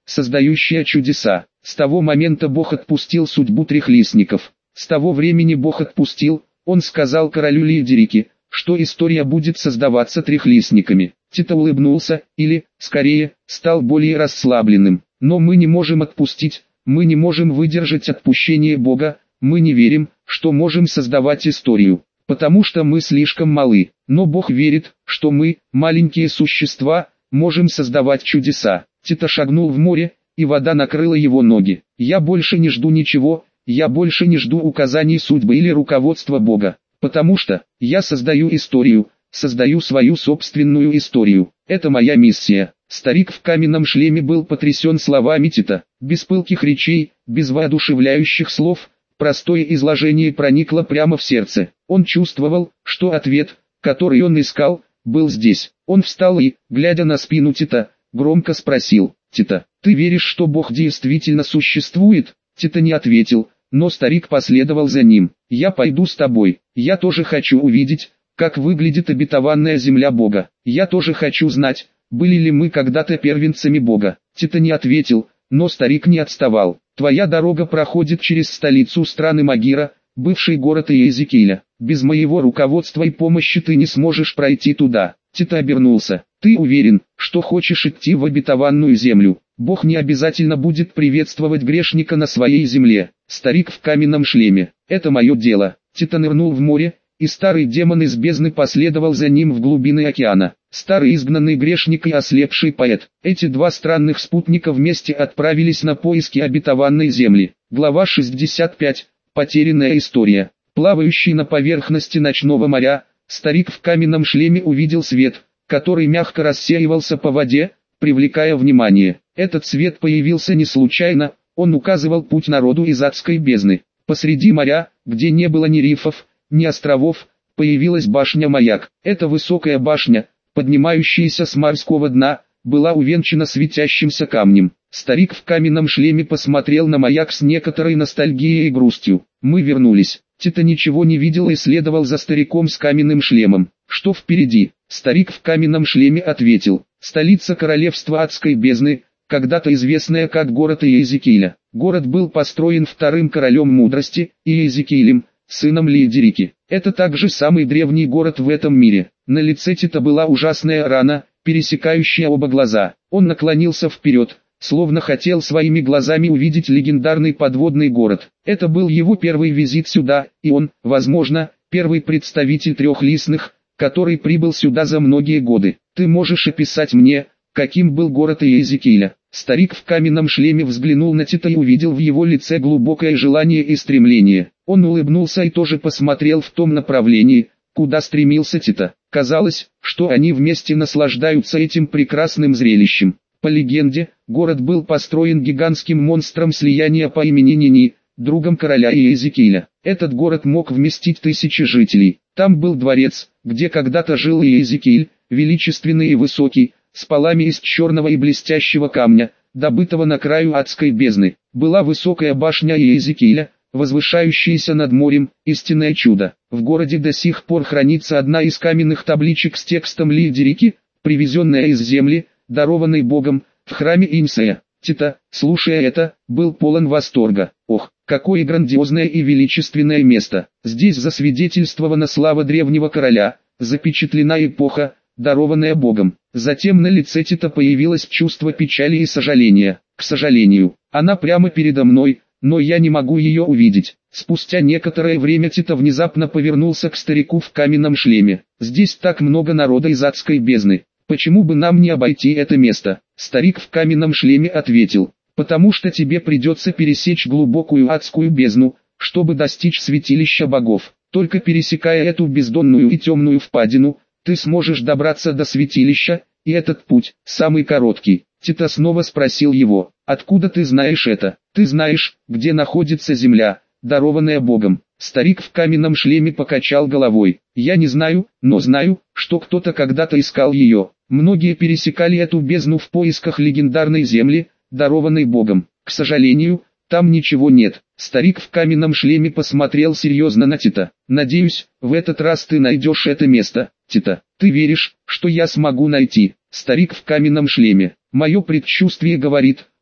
создающая чудеса. С того момента Бог отпустил судьбу трехлистников. С того времени Бог отпустил, он сказал королю Лидерике, что история будет создаваться трехлистниками. Тита улыбнулся, или, скорее, стал более расслабленным. Но мы не можем отпустить, мы не можем выдержать отпущение Бога, мы не верим, что можем создавать историю, потому что мы слишком малы. Но Бог верит, что мы, маленькие существа, можем создавать чудеса. Тита шагнул в море, и вода накрыла его ноги. Я больше не жду ничего, я больше не жду указаний судьбы или руководства Бога, потому что я создаю историю, создаю свою собственную историю. Это моя миссия. Старик в каменном шлеме был потрясен словами Тита. Без пылких речей, без воодушевляющих слов, простое изложение проникло прямо в сердце. Он чувствовал, что ответ, который он искал, был здесь. Он встал и, глядя на спину Тита, громко спросил: «Тита, ты веришь, что Бог действительно существует?» Тита не ответил, но старик последовал за ним. «Я пойду с тобой. Я тоже хочу увидеть, как выглядит обетованная земля Бога. Я тоже хочу знать, были ли мы когда-то первенцами Бога». Тита не ответил, но старик не отставал. «Твоя дорога проходит через столицу страны Магира, бывший город Иезекииля. Без моего руководства и помощи ты не сможешь пройти туда». Тита обернулся. «Ты уверен, что хочешь идти в обетованную землю? Бог не обязательно будет приветствовать грешника на своей земле». Старик в каменном шлеме. «Это мое дело». Тита нырнул в море, и старый демон из бездны последовал за ним в глубины океана. Старый изгнанный грешник и ослепший поэт. Эти два странных спутника вместе отправились на поиски обетованной земли. Глава шестьдесят пять. Потерянная история. Плавающий на поверхности ночного моря, старик в каменном шлеме увидел свет, который мягко рассеивался по воде, привлекая внимание. Этот свет появился не случайно, он указывал путь народу из адской бездны. Посреди моря, где не было ни рифов, ни островов, появилась башня-маяк. Эта высокая башня, поднимающаяся с морского дна, была увенчана светящимся камнем. Старик в каменном шлеме посмотрел на маяк с некоторой ностальгией и грустью. «Мы вернулись». Тита ничего не видел и следовал за стариком с каменным шлемом. «Что впереди?» Старик в каменном шлеме ответил: «Столица королевства адской бездны, когда-то известная как город Иезекииля. Город был построен вторым королем мудрости, Иезекиилем, сыном Лидерики. Это также самый древний город в этом мире». На лице Тита была ужасная рана, пересекающая оба глаза. Он наклонился вперед, словно хотел своими глазами увидеть легендарный подводный город. Это был его первый визит сюда, и он, возможно, первый представитель трехлистных, который прибыл сюда за многие годы. «Ты можешь описать мне, каким был город Иезекииля?» Старик в каменном шлеме взглянул на Тита и увидел в его лице глубокое желание и стремление. Он улыбнулся и тоже посмотрел в том направлении, куда стремился Тита. Казалось, что они вместе наслаждаются этим прекрасным зрелищем. По легенде, город был построен гигантским монстром слияния по имени Нини, другом короля Иезекииля. Этот город мог вместить тысячи жителей. Там был дворец, где когда-то жил Иезекииль, величественный и высокий, с полами из черного и блестящего камня, добытого на краю адской бездны. Была высокая башня Иезекииля, возвышающаяся над морем, истинное чудо. В городе до сих пор хранится одна из каменных табличек с текстом Лидерики, привезенная из земли, дарованной Богом, в храме Инсея. Тита, слушая это, был полон восторга. Ох, какое грандиозное и величественное место! Здесь засвидетельствована слава древнего короля, запечатлена эпоха, дарованная Богом. Затем на лице Тита появилось чувство печали и сожаления. К сожалению, она прямо передо мной, но я не могу ее увидеть. Спустя некоторое время Тита внезапно повернулся к старику в каменном шлеме. «Здесь так много народа из адской бездны. Почему бы нам не обойти это место?» Старик в каменном шлеме ответил: «Потому что тебе придется пересечь глубокую адскую бездну, чтобы достичь святилища богов. Только пересекая эту бездонную и темную впадину, ты сможешь добраться до святилища, и этот путь самый короткий». Тита снова спросил его: «Откуда ты знаешь это? Ты знаешь, где находится земля, дарованная Богом?» Старик в каменном шлеме покачал головой. «Я не знаю, но знаю, что кто-то когда-то искал ее. Многие пересекали эту бездну в поисках легендарной земли, дарованной Богом. К сожалению, там ничего нет». Старик в каменном шлеме посмотрел серьезно на Тита. «Надеюсь, в этот раз ты найдешь это место, Тита. Ты веришь, что я смогу найти?» Старик в каменном шлеме: «Мое предчувствие говорит,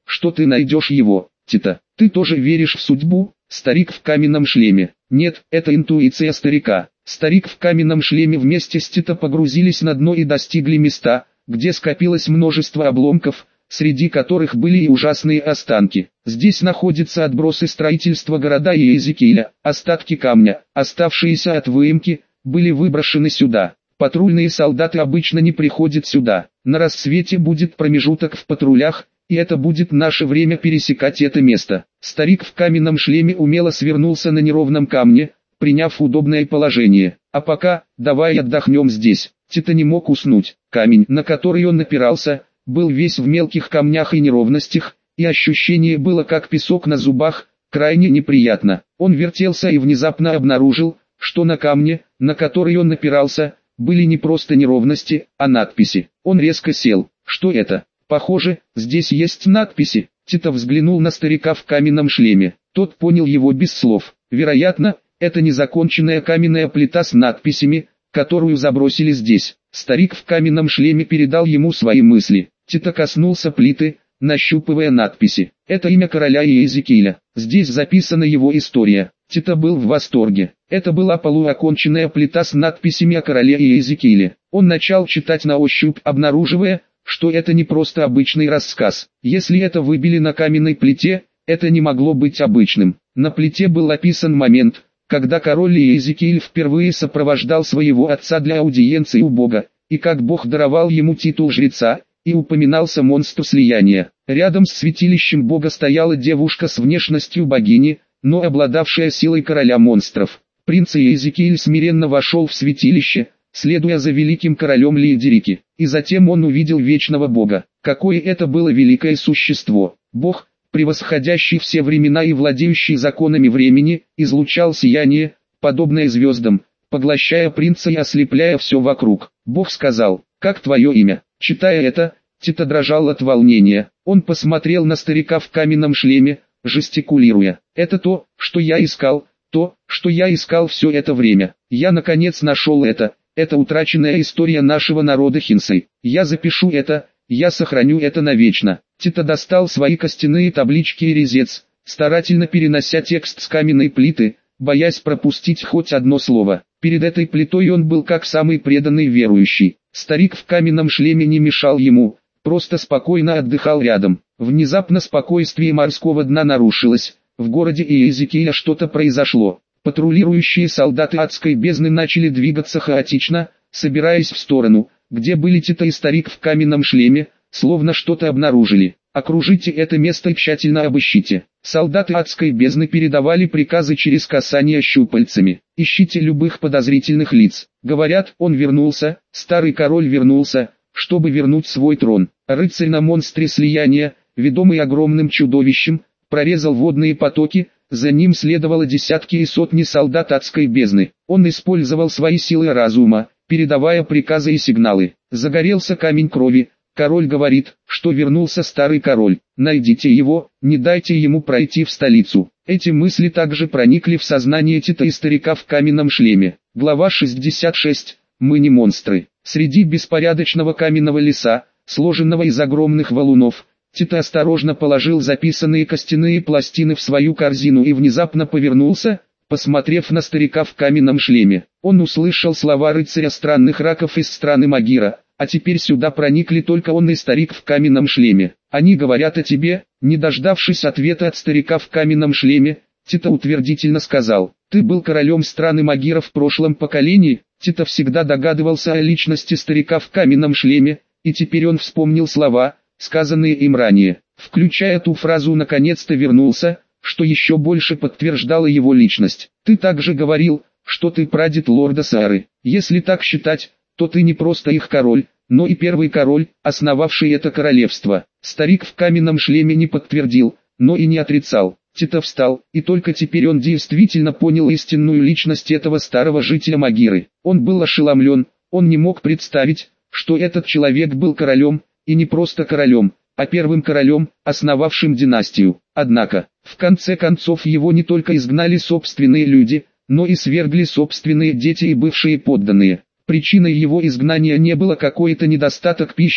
что ты найдешь его. Тита, ты тоже веришь в судьбу? Старик в каменном шлеме. Нет, это интуиция старика. Старик в каменном шлеме вместе с Тита погрузились на дно и достигли места, где скопилось множество обломков, среди которых были и ужасные останки. Здесь находятся отбросы строительства города Иезекииля, остатки камня, оставшиеся от выемки, были выброшены сюда. Патрульные солдаты обычно не приходят сюда. На рассвете будет промежуток в патрулях, и это будет наше время пересекать это место. Старик в каменном шлеме умело свернулся на неровном камне, приняв удобное положение. А пока, давай отдохнем здесь. Тита не мог уснуть. Камень, на который он напирался, был весь в мелких камнях и неровностях, и ощущение было как песок на зубах, крайне неприятно. Он вертелся и внезапно обнаружил, что на камне, на который он напирался, были не просто неровности, а надписи. Он резко сел. Что это? Похоже, здесь есть надписи. Тита взглянул на старика в каменном шлеме. Тот понял его без слов. Вероятно, это незаконченная каменная плита с надписями, которую забросили здесь. Старик в каменном шлеме передал ему свои мысли. Тита коснулся плиты, нащупывая надписи. Это имя короля Иезекииля. Здесь записана его история. Тита был в восторге. Это была полуоконченная плита с надписями о короле Иезекииле. Он начал читать на ощупь, обнаруживая, что это не просто обычный рассказ. Если это выбили на каменной плите, это не могло быть обычным. На плите был описан момент, когда король Иезекииль впервые сопровождал своего отца для аудиенции у Бога, и как Бог даровал ему титул жреца, и упоминался монстр слияния. Рядом с святилищем Бога стояла девушка с внешностью богини, но обладавшая силой короля монстров. Принц Иезекииль смиренно вошел в святилище, следуя за великим королем Лиедерики, и затем он увидел вечного Бога. Какое это было великое существо! Бог, превосходящий все времена и владеющий законами времени, излучал сияние, подобное звездам, поглощая принца и ослепляя все вокруг. Бог сказал: «Как твое имя?» Читая это, Тита дрожал от волнения. Он посмотрел на старика в каменном шлеме, жестикулируя. «Это то, что я искал, то, что я искал все это время. Я наконец нашел это. Это утраченная история нашего народа Хинсей. Я запишу это, я сохраню это навечно». Тита достал свои костяные таблички и резец, старательно перенося текст с каменной плиты, боясь пропустить хоть одно слово. Перед этой плитой он был как самый преданный верующий. Старик в каменном шлеме не мешал ему, просто спокойно отдыхал рядом. Внезапно спокойствие морского дна нарушилось. В городе Иезекииля что-то произошло. Патрулирующие солдаты адской бездны начали двигаться хаотично, собираясь в сторону, где были Тита и старик в каменном шлеме, словно что-то обнаружили. «Окружите это место и тщательно обыщите». Солдаты адской бездны передавали приказы через касание щупальцами. «Ищите любых подозрительных лиц». Говорят, он вернулся, старый король вернулся, чтобы вернуть свой трон. Рыцарь на монстре слияния, ведомый огромным чудовищем, прорезал водные потоки, за ним следовало десятки и сотни солдат адской бездны. Он использовал свои силы разума, передавая приказы и сигналы. Загорелся камень крови. Король говорит, что вернулся старый король. Найдите его, не дайте ему пройти в столицу. Эти мысли также проникли в сознание Тита и старика в каменном шлеме. Глава шестьдесят шесть. Мы не монстры. Среди беспорядочного каменного леса, сложенного из огромных валунов, Тита осторожно положил записанные костяные пластины в свою корзину и внезапно повернулся, посмотрев на старика в каменном шлеме. Он услышал слова рыцаря странных раков из страны Магира, а теперь сюда проникли только он и старик в каменном шлеме. Они говорят о тебе. Не дождавшись ответа от старика в каменном шлеме, Тита утвердительно сказал: «Ты был королем страны Магира в прошлом поколении». Тита всегда догадывался о личности старика в каменном шлеме, и теперь он вспомнил слова, сказанные им ранее. Включая ту фразу «наконец-то вернулся», что еще больше подтверждало его личность. «Ты также говорил, что ты прадед лорда Саары. Если так считать, то ты не просто их король, но и первый король, основавший это королевство». Старик в каменном шлеме не подтвердил, но и не отрицал. Тита встал, и только теперь он действительно понял истинную личность этого старого жителя Магиры. Он был ошеломлен, он не мог представить, что этот человек был королем, и не просто королем, а первым королем, основавшим династию. Однако, в конце концов его не только изгнали собственные люди, но и свергли собственные дети и бывшие подданные. Причиной его изгнания не было какой-то недостаток пищи,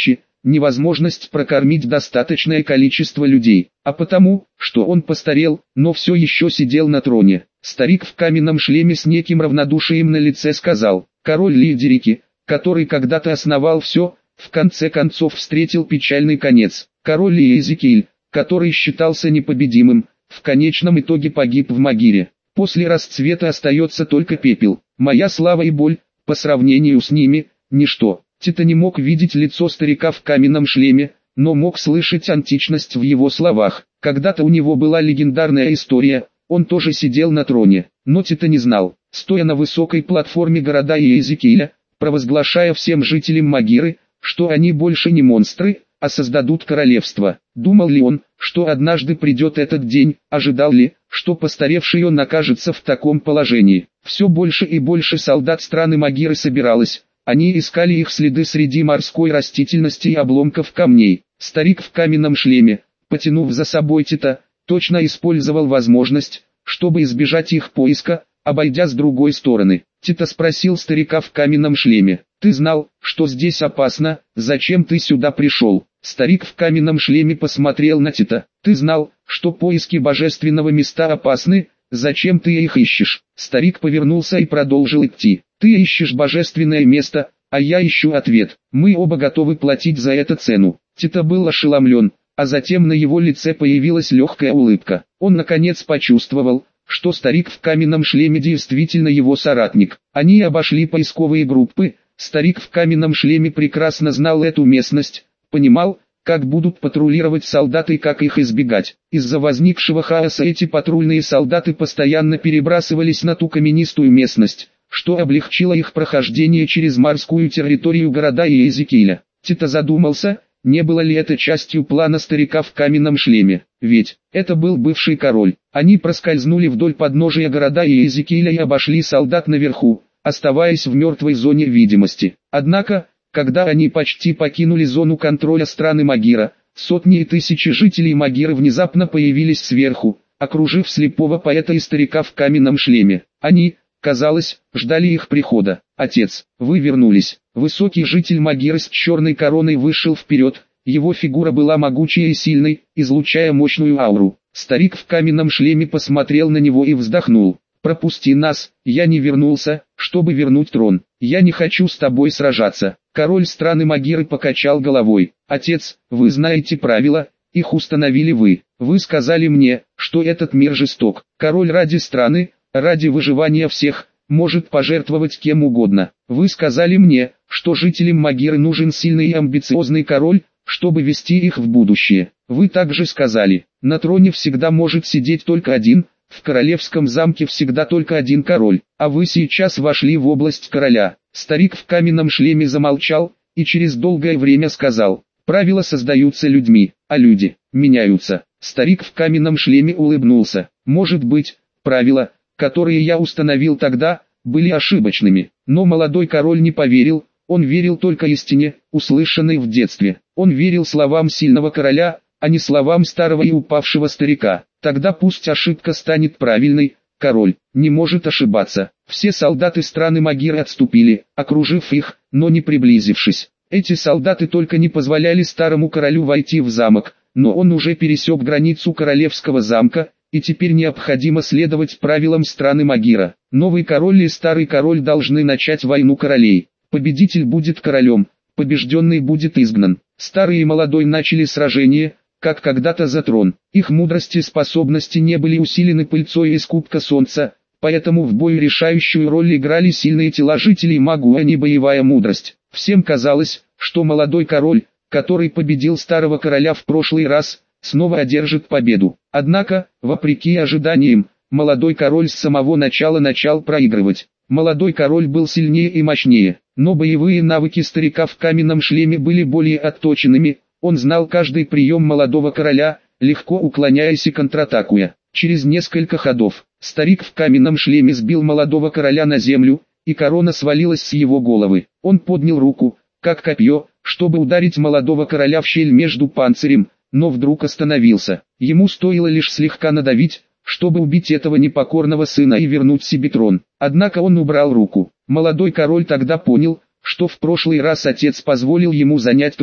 невозможность прокормить достаточное количество людей, а потому, что он постарел, но все еще сидел на троне. Старик в каменном шлеме с неким равнодушием на лице сказал: «Король Лидерики, который когда-то основал все, в конце концов встретил печальный конец. Король Иезекииль, который считался непобедимым, в конечном итоге погиб в Магире. После расцвета остается только пепел. Моя слава и боль, по сравнению с ними, ничто». Тита не мог видеть лицо старика в каменном шлеме, но мог слышать античность в его словах. Когда-то у него была легендарная история, он тоже сидел на троне, но Тита не знал, стоя на высокой платформе города Иезекииля, провозглашая всем жителям Магиры, что они больше не монстры, а создадут королевство. Думал ли он, что однажды придет этот день, ожидал ли, что постаревший он окажется в таком положении? Все больше и больше солдат страны Магиры собиралось. Они искали их следы среди морской растительности и обломков камней. Старик в каменном шлеме, потянув за собой Тита, точно использовал возможность, чтобы избежать их поиска, обойдя с другой стороны. Тита спросил старика в каменном шлеме: «Ты знал, что здесь опасно, зачем ты сюда пришел?» Старик в каменном шлеме посмотрел на Тита: «Ты знал, что поиски божественного места опасны, зачем ты их ищешь?» Старик повернулся и продолжил идти. «Ты ищешь божественное место, а я ищу ответ. Мы оба готовы платить за это цену». Тита был ошеломлен, а затем на его лице появилась легкая улыбка. Он наконец почувствовал, что старик в каменном шлеме действительно его соратник. Они обошли поисковые группы. Старик в каменном шлеме прекрасно знал эту местность, понимал, как будут патрулировать солдаты и как их избегать. Из-за возникшего хаоса эти патрульные солдаты постоянно перебрасывались на ту каменистую местность, что облегчило их прохождение через морскую территорию города Иезекииля. Тита задумался, не было ли это частью плана старика в каменном шлеме, ведь это был бывший король. Они проскользнули вдоль подножия города Иезекииля и обошли солдат наверху, оставаясь в мертвой зоне видимости. Однако, когда они почти покинули зону контроля страны Магира, сотни и тысячи жителей Магиры внезапно появились сверху, окружив слепого поэта и старика в каменном шлеме. Они, казалось, ждали их прихода. «Отец, вы вернулись». Высокий житель Магиры с черной короной вышел вперед, его фигура была могучей и сильной, излучая мощную ауру. Старик в каменном шлеме посмотрел на него и вздохнул. «Пропусти нас, я не вернулся, чтобы вернуть трон. Я не хочу с тобой сражаться». Король страны Магиры покачал головой. «Отец, вы знаете правила, их установили вы. Вы сказали мне, что этот мир жесток. Король ради страны, ради выживания всех, может пожертвовать кем угодно. Вы сказали мне, что жителям Магиры нужен сильный и амбициозный король, чтобы вести их в будущее. Вы также сказали, на троне всегда может сидеть только один, в королевском замке всегда только один король, а вы сейчас вошли в область короля». Старик в каменном шлеме замолчал, и через долгое время сказал: «Правила создаются людьми, а люди меняются». Старик в каменном шлеме улыбнулся. «Может быть, правила, которые я установил тогда, были ошибочными, но молодой король не поверил, он верил только истине, услышанной в детстве. Он верил словам сильного короля, а не словам старого и упавшего старика. Тогда пусть ошибка станет правильной, король не может ошибаться». Все солдаты страны Магиры отступили, окружив их, но не приблизившись. Эти солдаты только не позволяли старому королю войти в замок, но он уже пересек границу королевского замка, и теперь необходимо следовать правилам страны Магира. Новый король и старый король должны начать войну королей. Победитель будет королем, побежденный будет изгнан. Старый и молодой начали сражение, как когда-то за трон. Их мудрость и способности не были усилены пыльцой из кубка солнца, поэтому в бою решающую роль играли сильные тела жителей Магу, а не боевая мудрость. Всем казалось, что молодой король, который победил старого короля в прошлый раз, снова одержит победу. Однако, вопреки ожиданиям, молодой король с самого начала начал проигрывать. Молодой король был сильнее и мощнее, но боевые навыки старика в каменном шлеме были более отточенными, он знал каждый прием молодого короля, легко уклоняясь и контратакуя. Через несколько ходов, старик в каменном шлеме сбил молодого короля на землю, и корона свалилась с его головы. Он поднял руку, как копье, чтобы ударить молодого короля в щель между панцирем, но вдруг остановился. Ему стоило лишь слегка надавить, чтобы убить этого непокорного сына и вернуть себе трон. Однако он убрал руку. Молодой король тогда понял, что в прошлый раз отец позволил ему занять трон.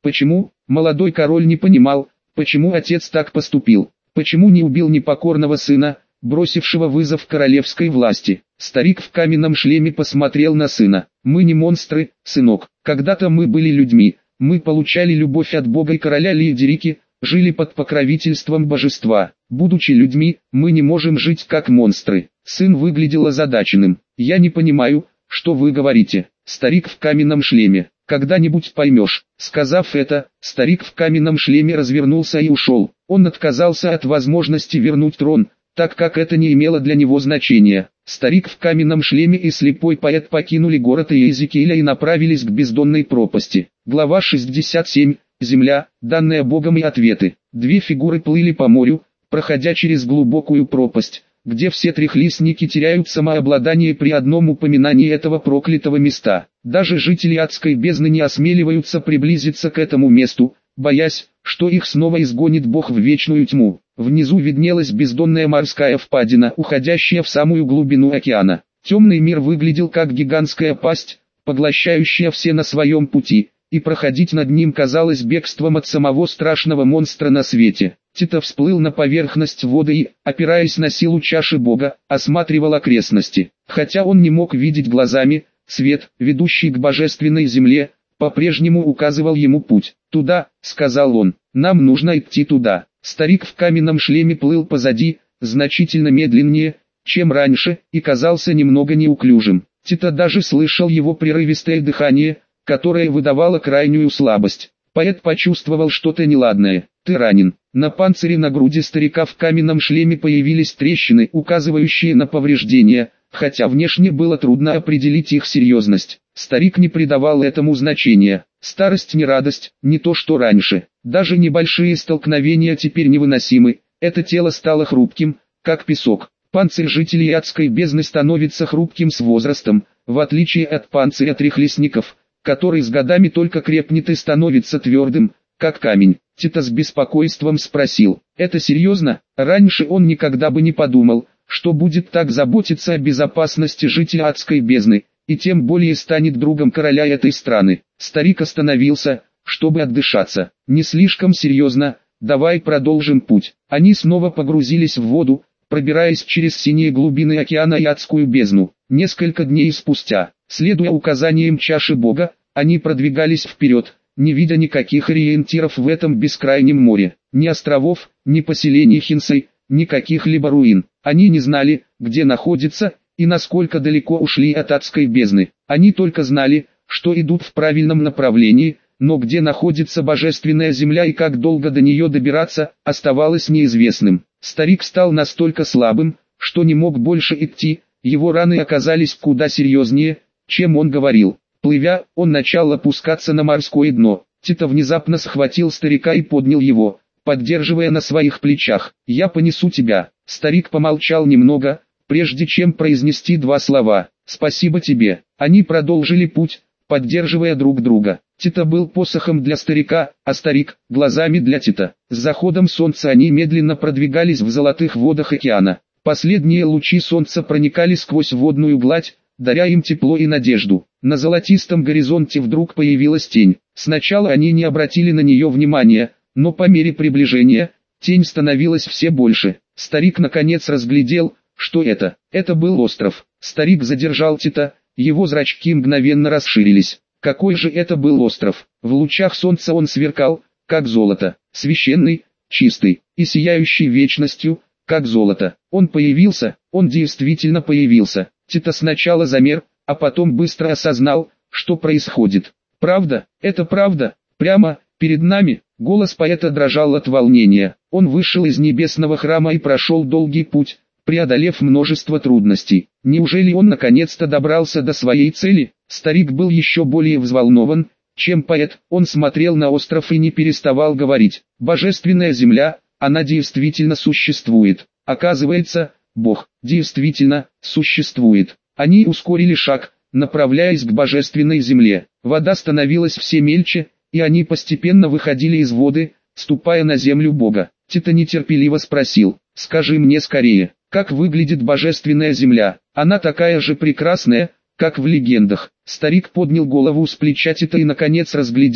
Почему? Молодой король не понимал, почему отец так поступил. Почему не убил непокорного сына, бросившего вызов королевской власти? Старик в каменном шлеме посмотрел на сына. «Мы не монстры, сынок. Когда-то мы были людьми. Мы получали любовь от бога и короля Лиедерики, жили под покровительством божества. Будучи людьми, мы не можем жить как монстры». Сын выглядел озадаченным. «Я не понимаю, что вы говорите. Старик в каменном шлеме. Когда-нибудь поймешь». Сказав это, старик в каменном шлеме развернулся и ушел. Он отказался от возможности вернуть трон, так как это не имело для него значения. Старик в каменном шлеме и слепой поэт покинули город Иезекииля и направились к бездонной пропасти. Глава шестьдесят семь. Земля, данная Богом, и ответы. Две фигуры плыли по морю, проходя через глубокую пропасть, где все трехлистники теряют самообладание при одном упоминании этого проклятого места. Даже жители адской бездны не осмеливаются приблизиться к этому месту, боясь, что их снова изгонит Бог в вечную тьму. Внизу виднелась бездонная морская впадина, уходящая в самую глубину океана. Темный мир выглядел как гигантская пасть, поглощающая все на своем пути, и проходить над ним казалось бегством от самого страшного монстра на свете. Тито всплыл на поверхность воды и, опираясь на силу чаши Бога, осматривал окрестности. Хотя он не мог видеть глазами, свет, ведущий к божественной земле, по-прежнему указывал ему путь. «Туда», — сказал он, — «нам нужно идти туда». Старик в каменном шлеме плыл позади, значительно медленнее, чем раньше, и казался немного неуклюжим. Тито даже слышал его прерывистое дыхание, которое выдавало крайнюю слабость. Поэт почувствовал что-то неладное. «Ты ранен». На панцире на груди старика в каменном шлеме появились трещины, указывающие на повреждения, хотя внешне было трудно определить их серьезность. Старик не придавал этому значения. Старость не радость, не то что раньше. Даже небольшие столкновения теперь невыносимы. Это тело стало хрупким, как песок. Панцирь жителей адской бездны становится хрупким с возрастом, в отличие от панциря трехлистников, который с годами только крепнет и становится твердым, как камень. Тито с беспокойством спросил: «Это серьезно?» Раньше он никогда бы не подумал, что будет так заботиться о безопасности жителя адской бездны, и тем более станет другом короля этой страны. Старик остановился, чтобы отдышаться. «Не слишком серьезно, давай продолжим путь». Они снова погрузились в воду, пробираясь через синие глубины океана и адскую бездну. Несколько дней спустя, следуя указаниям чаши Бога, они продвигались вперед, не видя никаких ориентиров в этом бескрайнем море. Ни островов, ни поселений Хинсей, ни каких-либо руин. Они не знали, где находятся, и насколько далеко ушли от адской бездны. Они только знали, что идут в правильном направлении, но где находится божественная земля и как долго до нее добираться, оставалось неизвестным. Старик стал настолько слабым, что не мог больше идти, его раны оказались куда серьезнее, чем он говорил. Плывя, он начал опускаться на морское дно. Тито внезапно схватил старика и поднял его, поддерживая на своих плечах. «Я понесу тебя». Старик помолчал немного, прежде чем произнести два слова: «Спасибо тебе». Они продолжили путь, поддерживая друг друга. Тито был посохом для старика, а старик – глазами для Тито. С заходом солнца они медленно продвигались в золотых водах океана. Последние лучи солнца проникали сквозь водную гладь, даря им тепло и надежду. На золотистом горизонте вдруг появилась тень. Сначала они не обратили на нее внимания, но по мере приближения, тень становилась все больше. Старик наконец разглядел, что это. Это был остров. Старик задержал Тито, его зрачки мгновенно расширились. Какой же это был остров? В лучах солнца он сверкал, как золото, священный, чистый и сияющий вечностью, как золото. Он появился, он действительно появился. Тито сначала замер, а потом быстро осознал, что происходит. «Правда? Это правда? Прямо перед нами?» Голос поэта дрожал от волнения. Он вышел из небесного храма и прошел долгий путь, преодолев множество трудностей. Неужели он наконец-то добрался до своей цели? Старик был еще более взволнован, чем поэт. Он смотрел на остров и не переставал говорить: «Божественная земля, она действительно существует. Оказывается, Бог действительно существует». Они ускорили шаг, направляясь к божественной земле. Вода становилась все мельче, и они постепенно выходили из воды, ступая на землю Бога. Тито нетерпеливо спросил: «Скажи мне скорее, как выглядит божественная земля? Она такая же прекрасная, как в легендах?» Старик поднял голову с плеча Тито и наконец разглядел,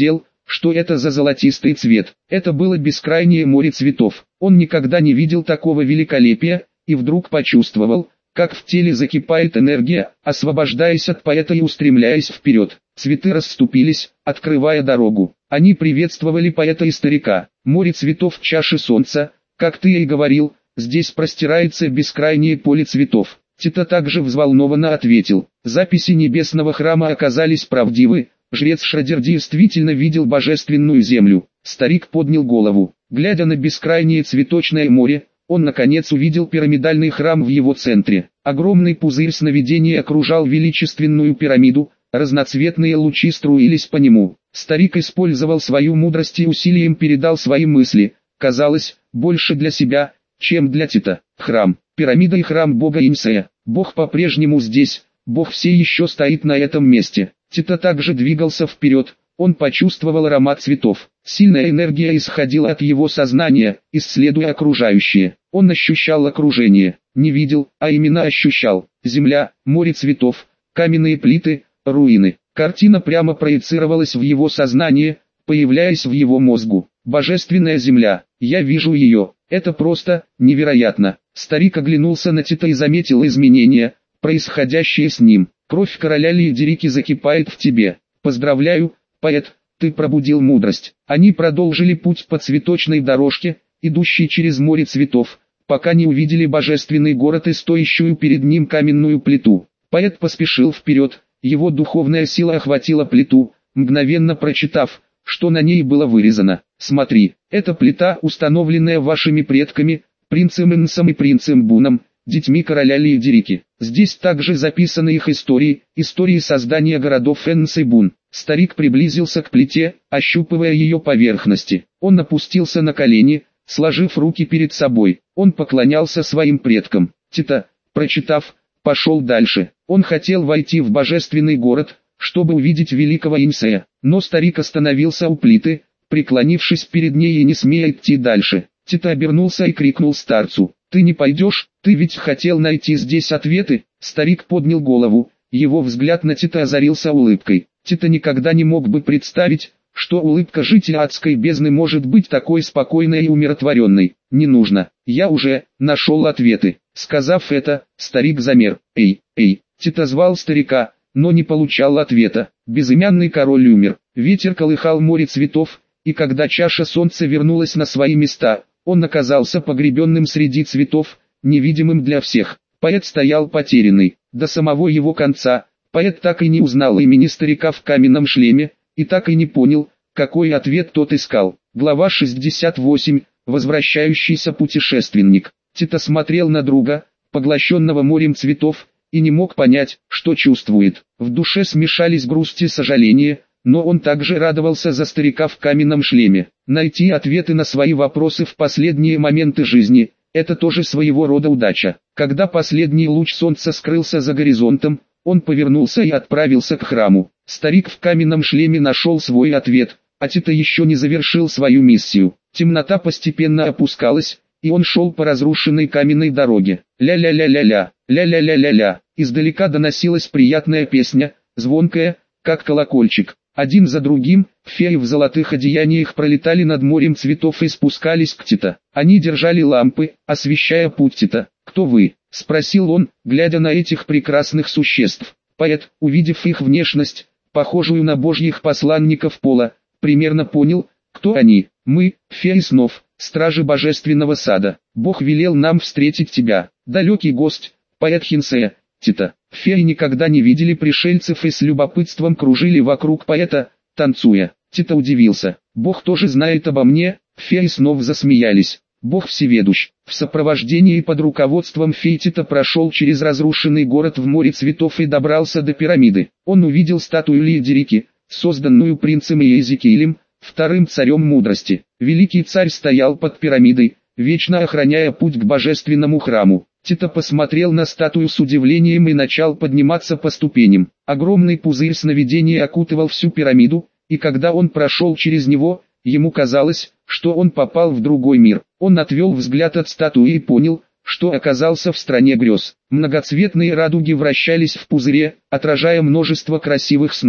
что это за золотистый цвет. Это было бескрайнее море цветов. Он никогда не видел такого великолепия, и вдруг почувствовал, как в теле закипает энергия, освобождаясь от поэта и устремляясь вперед. Цветы расступились, открывая дорогу. Они приветствовали поэта и старика. Море цветов в чаше солнца, как ты и говорил, здесь простирается бескрайнее поле цветов. Тита также взволнованно ответил. Записи небесного храма оказались правдивы, жрец Шрадер действительно видел божественную землю. Старик поднял голову. Глядя на бескрайнее цветочное море, он наконец увидел пирамидальный храм в его центре. Огромный пузырь сновидения окружал величественную пирамиду, разноцветные лучи струились по нему. Старик использовал свою мудрость и усилием передал свои мысли, казалось, больше для себя, чем для Тита. Храм, пирамида и храм бога Инсея. Бог по-прежнему здесь, Бог все еще стоит на этом месте. Тита также двигался вперед, он почувствовал аромат цветов. Сильная энергия исходила от его сознания, исследуя окружающее. Он ощущал окружение, не видел, а именно ощущал. Земля, море цветов, каменные плиты, руины. Картина прямо проецировалась в его сознание, появляясь в его мозгу. Божественная земля, я вижу ее, это просто невероятно. Старик оглянулся на Тита и заметил изменения, происходящие с ним. Кровь короля Лиедерики закипает в тебе. Поздравляю, поэт, ты пробудил мудрость. Они продолжили путь по цветочной дорожке, идущей через море цветов, пока не увидели божественный город и стоящую перед ним каменную плиту. Поэт поспешил вперед, его духовная сила охватила плиту, мгновенно прочитав, что на ней было вырезано. Смотри, это плита, установленная вашими предками, принцем Энсом и принцем Буном, детьми короля Лиедерики. Здесь также записаны их истории, истории создания городов Энс и Бун. Старик приблизился к плите, ощупывая ее поверхности. Он опустился на колени, сложив руки перед собой. Он поклонялся своим предкам. Тита, прочитав, пошел дальше. Он хотел войти в божественный город, чтобы увидеть великого Инсея. Но старик остановился у плиты, преклонившись перед ней и не смея идти дальше. Тита обернулся и крикнул старцу. «Ты не пойдешь? Ты ведь хотел найти здесь ответы?» Старик поднял голову, его взгляд на Тита озарился улыбкой. Тита никогда не мог бы представить, что улыбка жителя адской бездны может быть такой спокойной и умиротворенной. «Не нужно, я уже нашел ответы». Сказав это, старик замер. «Эй, эй!» Тита звал старика, но не получал ответа. Безымянный король умер. Ветер колыхал море цветов, и когда чаша солнца вернулась на свои места, он оказался погребенным среди цветов, невидимым для всех. Поэт стоял потерянный. До самого его конца, поэт так и не узнал имени старика в каменном шлеме, и так и не понял, какой ответ тот искал. Глава шестьдесят восемь. Возвращающийся путешественник. Тита смотрел на друга, поглощенного морем цветов, и не мог понять, что чувствует. В душе смешались грусть и сожаление, но он также радовался за старика в каменном шлеме. Найти ответы на свои вопросы в последние моменты жизни – это тоже своего рода удача. Когда последний луч солнца скрылся за горизонтом, он повернулся и отправился к храму. Старик в каменном шлеме нашел свой ответ, а Тита еще не завершил свою миссию. Темнота постепенно опускалась, и он шел по разрушенной каменной дороге. Ля-ля-ля-ля-ля, ля-ля-ля-ля-ля. Издалека доносилась приятная песня, звонкая, как колокольчик. Один за другим, феи в золотых одеяниях пролетали над морем цветов и спускались к Тита. Они держали лампы, освещая путь Тита. «Кто вы?» – спросил он, глядя на этих прекрасных существ. Поэт, увидев их внешность, похожую на божьих посланников пола, примерно понял, кто они. «Мы, феи снов, стражи божественного сада. Бог велел нам встретить тебя, далекий гость, поэт Хинсея, Тита». Феи никогда не видели пришельцев и с любопытством кружили вокруг поэта, танцуя. Тита удивился. «Бог тоже знает обо мне?» Феи снова засмеялись. «Бог всеведущ». В сопровождении под руководством фей Тита прошел через разрушенный город в море цветов и добрался до пирамиды. Он увидел статую Лиедерики, созданную принцем Иезекиилем, вторым царем мудрости. Великий царь стоял под пирамидой, вечно охраняя путь к божественному храму. Тита посмотрел на статую с удивлением и начал подниматься по ступеням. Огромный пузырь сновидения окутывал всю пирамиду, и когда он прошел через него, ему казалось, что он попал в другой мир. Он отвел взгляд от статуи и понял, что оказался в стране грез. Многоцветные радуги вращались в пузыре, отражая множество красивых снов.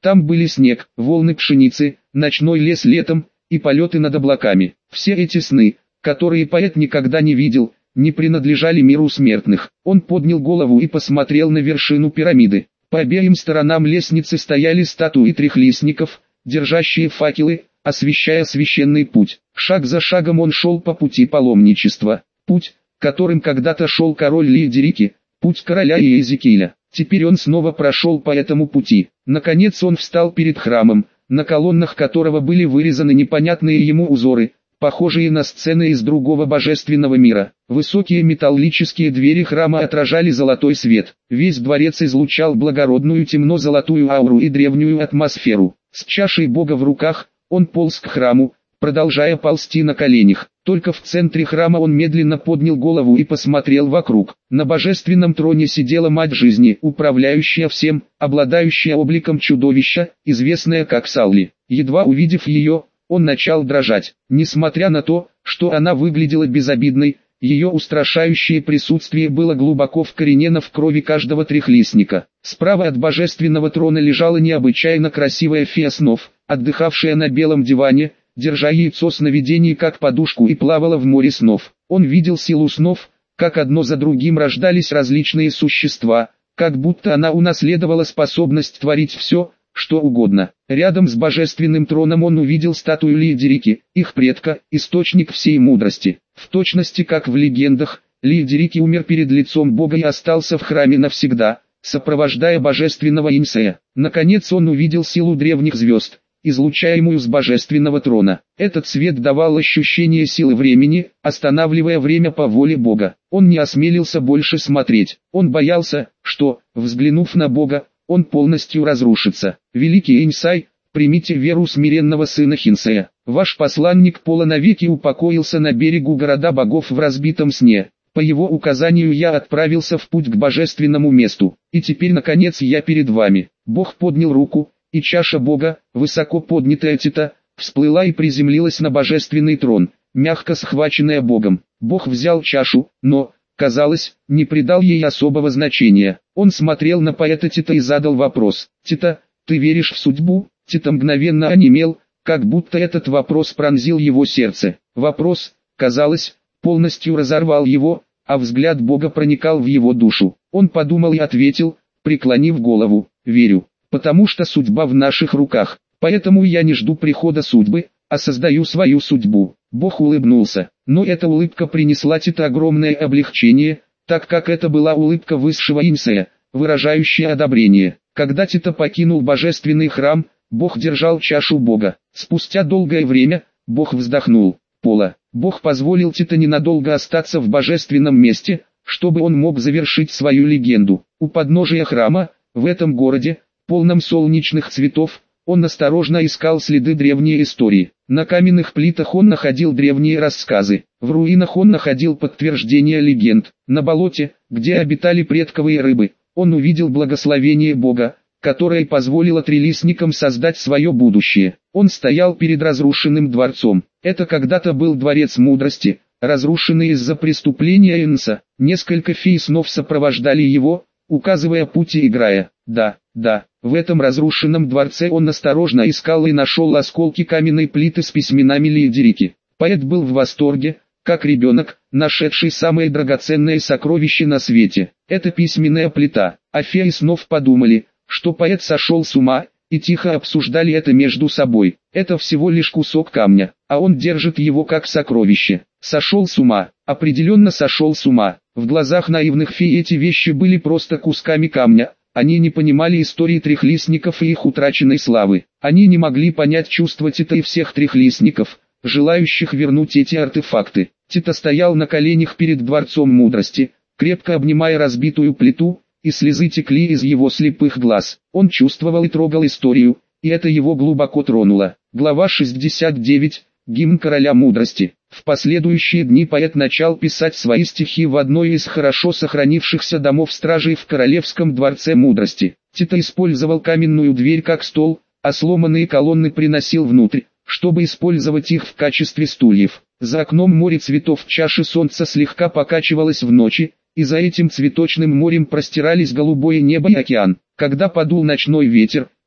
Там были снег, волны пшеницы, ночной лес летом и полеты над облаками. Все эти сны, которые поэт никогда не видел, не принадлежали миру смертных. Он поднял голову и посмотрел на вершину пирамиды. По обеим сторонам лестницы стояли статуи трехлистников, держащие факелы, освещая священный путь. Шаг за шагом он шел по пути паломничества. Путь, которым когда-то шел король Лиедерики, путь короля Иезекииля. Теперь он снова прошел по этому пути. Наконец он встал перед храмом, на колоннах которого были вырезаны непонятные ему узоры, похожие на сцены из другого божественного мира. Высокие металлические двери храма отражали золотой свет. Весь дворец излучал благородную темно-золотую ауру и древнюю атмосферу. С чашей Бога в руках, он полз к храму, продолжая ползти на коленях. Только в центре храма он медленно поднял голову и посмотрел вокруг. На божественном троне сидела мать жизни, управляющая всем, обладающая обликом чудовища, известная как Салли. Едва увидев ее, он начал дрожать. Несмотря на то, что она выглядела безобидной, ее устрашающее присутствие было глубоко вкоренено в крови каждого трехлистника. Справа от божественного трона лежала необычайно красивая фея снов, отдыхавшая на белом диване, держа яйцо сновидений как подушку, и плавала в море снов. Он видел силу снов, как одно за другим рождались различные существа, как будто она унаследовала способность творить все, что угодно. Рядом с божественным троном он увидел статую Лиедерики, их предка, источник всей мудрости. В точности как в легендах, Лиедерики умер перед лицом Бога и остался в храме навсегда, сопровождая божественного Инсея. Наконец он увидел силу древних звезд, излучаемую с божественного трона. Этот свет давал ощущение силы времени, останавливая время по воле Бога. Он не осмелился больше смотреть. Он боялся, что, взглянув на Бога, он полностью разрушится. Великий Инсай, примите веру смиренного сына Хинсея. Ваш посланник Пола навеки упокоился на берегу города богов в разбитом сне. По его указанию я отправился в путь к божественному месту. И теперь наконец я перед вами. Бог поднял руку, и чаша Бога, высоко поднятая Тита, всплыла и приземлилась на божественный трон, мягко схваченная Богом. Бог взял чашу, но, казалось, не придал ей особого значения. Он смотрел на поэта Тита и задал вопрос: «Тита, ты веришь в судьбу?» Тита мгновенно онемел, как будто этот вопрос пронзил его сердце. Вопрос, казалось, полностью разорвал его, а взгляд Бога проникал в его душу. Он подумал и ответил, преклонив голову: «Верю, потому что судьба в наших руках, поэтому я не жду прихода судьбы, а создаю свою судьбу». Бог улыбнулся, но эта улыбка принесла Тита огромное облегчение, так как это была улыбка высшего Инсея, выражающая одобрение. Когда Тита покинул божественный храм, Бог держал чашу Бога. Спустя долгое время, Бог вздохнул. Пола. Бог позволил Тита ненадолго остаться в божественном месте, чтобы он мог завершить свою легенду. У подножия храма, в этом городе, полном солнечных цветов, он осторожно искал следы древней истории. На каменных плитах он находил древние рассказы, в руинах он находил подтверждения легенд. На болоте, где обитали предковые рыбы, он увидел благословение Бога, которое позволило трилистникам создать свое будущее. Он стоял перед разрушенным дворцом. Это когда-то был дворец мудрости, разрушенный из-за преступления Энса. Несколько фей снов сопровождали его, указывая путь и играя. Да, да, в этом разрушенном дворце он осторожно искал и нашел осколки каменной плиты с письменами Лиедерики. Поэт был в восторге, как ребенок, нашедший самое драгоценное сокровище на свете. Это письменная плита. А феи снов подумали, что поэт сошел с ума, и тихо обсуждали это между собой. Это всего лишь кусок камня, а он держит его как сокровище. Сошел с ума, определенно сошел с ума. В глазах наивных фей эти вещи были просто кусками камня. Они не понимали истории трехлистников и их утраченной славы. Они не могли понять чувства Тита и всех трехлистников, желающих вернуть эти артефакты. Тита стоял на коленях перед дворцом мудрости, крепко обнимая разбитую плиту, и слезы текли из его слепых глаз. Он чувствовал и трогал историю, и это его глубоко тронуло. Глава шестьдесят девять. Гимн короля мудрости. В последующие дни поэт начал писать свои стихи в одной из хорошо сохранившихся домов стражей в королевском дворце мудрости. Тита использовал каменную дверь как стол, а сломанные колонны приносил внутрь, чтобы использовать их в качестве стульев. За окном море цветов в чаше солнца слегка покачивалось в ночи, и за этим цветочным морем простирались голубое небо и океан. Когда подул ночной ветер,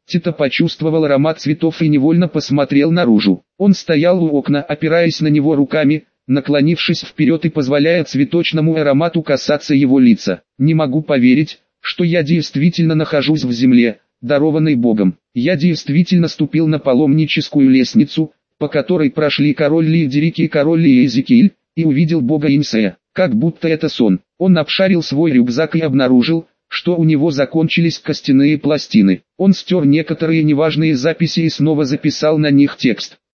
Тита почувствовал аромат цветов и невольно посмотрел наружу. Он стоял у окна, опираясь на него руками, наклонившись вперед и позволяя цветочному аромату касаться его лица. «Не могу поверить, что я действительно нахожусь в земле, дарованной Богом. Я действительно ступил на паломническую лестницу, по которой прошли король Лиедерик и король Иезекииль, и увидел Бога Инсея. Как будто это сон». Он обшарил свой рюкзак и обнаружил, что у него закончились костяные пластины. Он стер некоторые неважные записи и снова записал на них текст.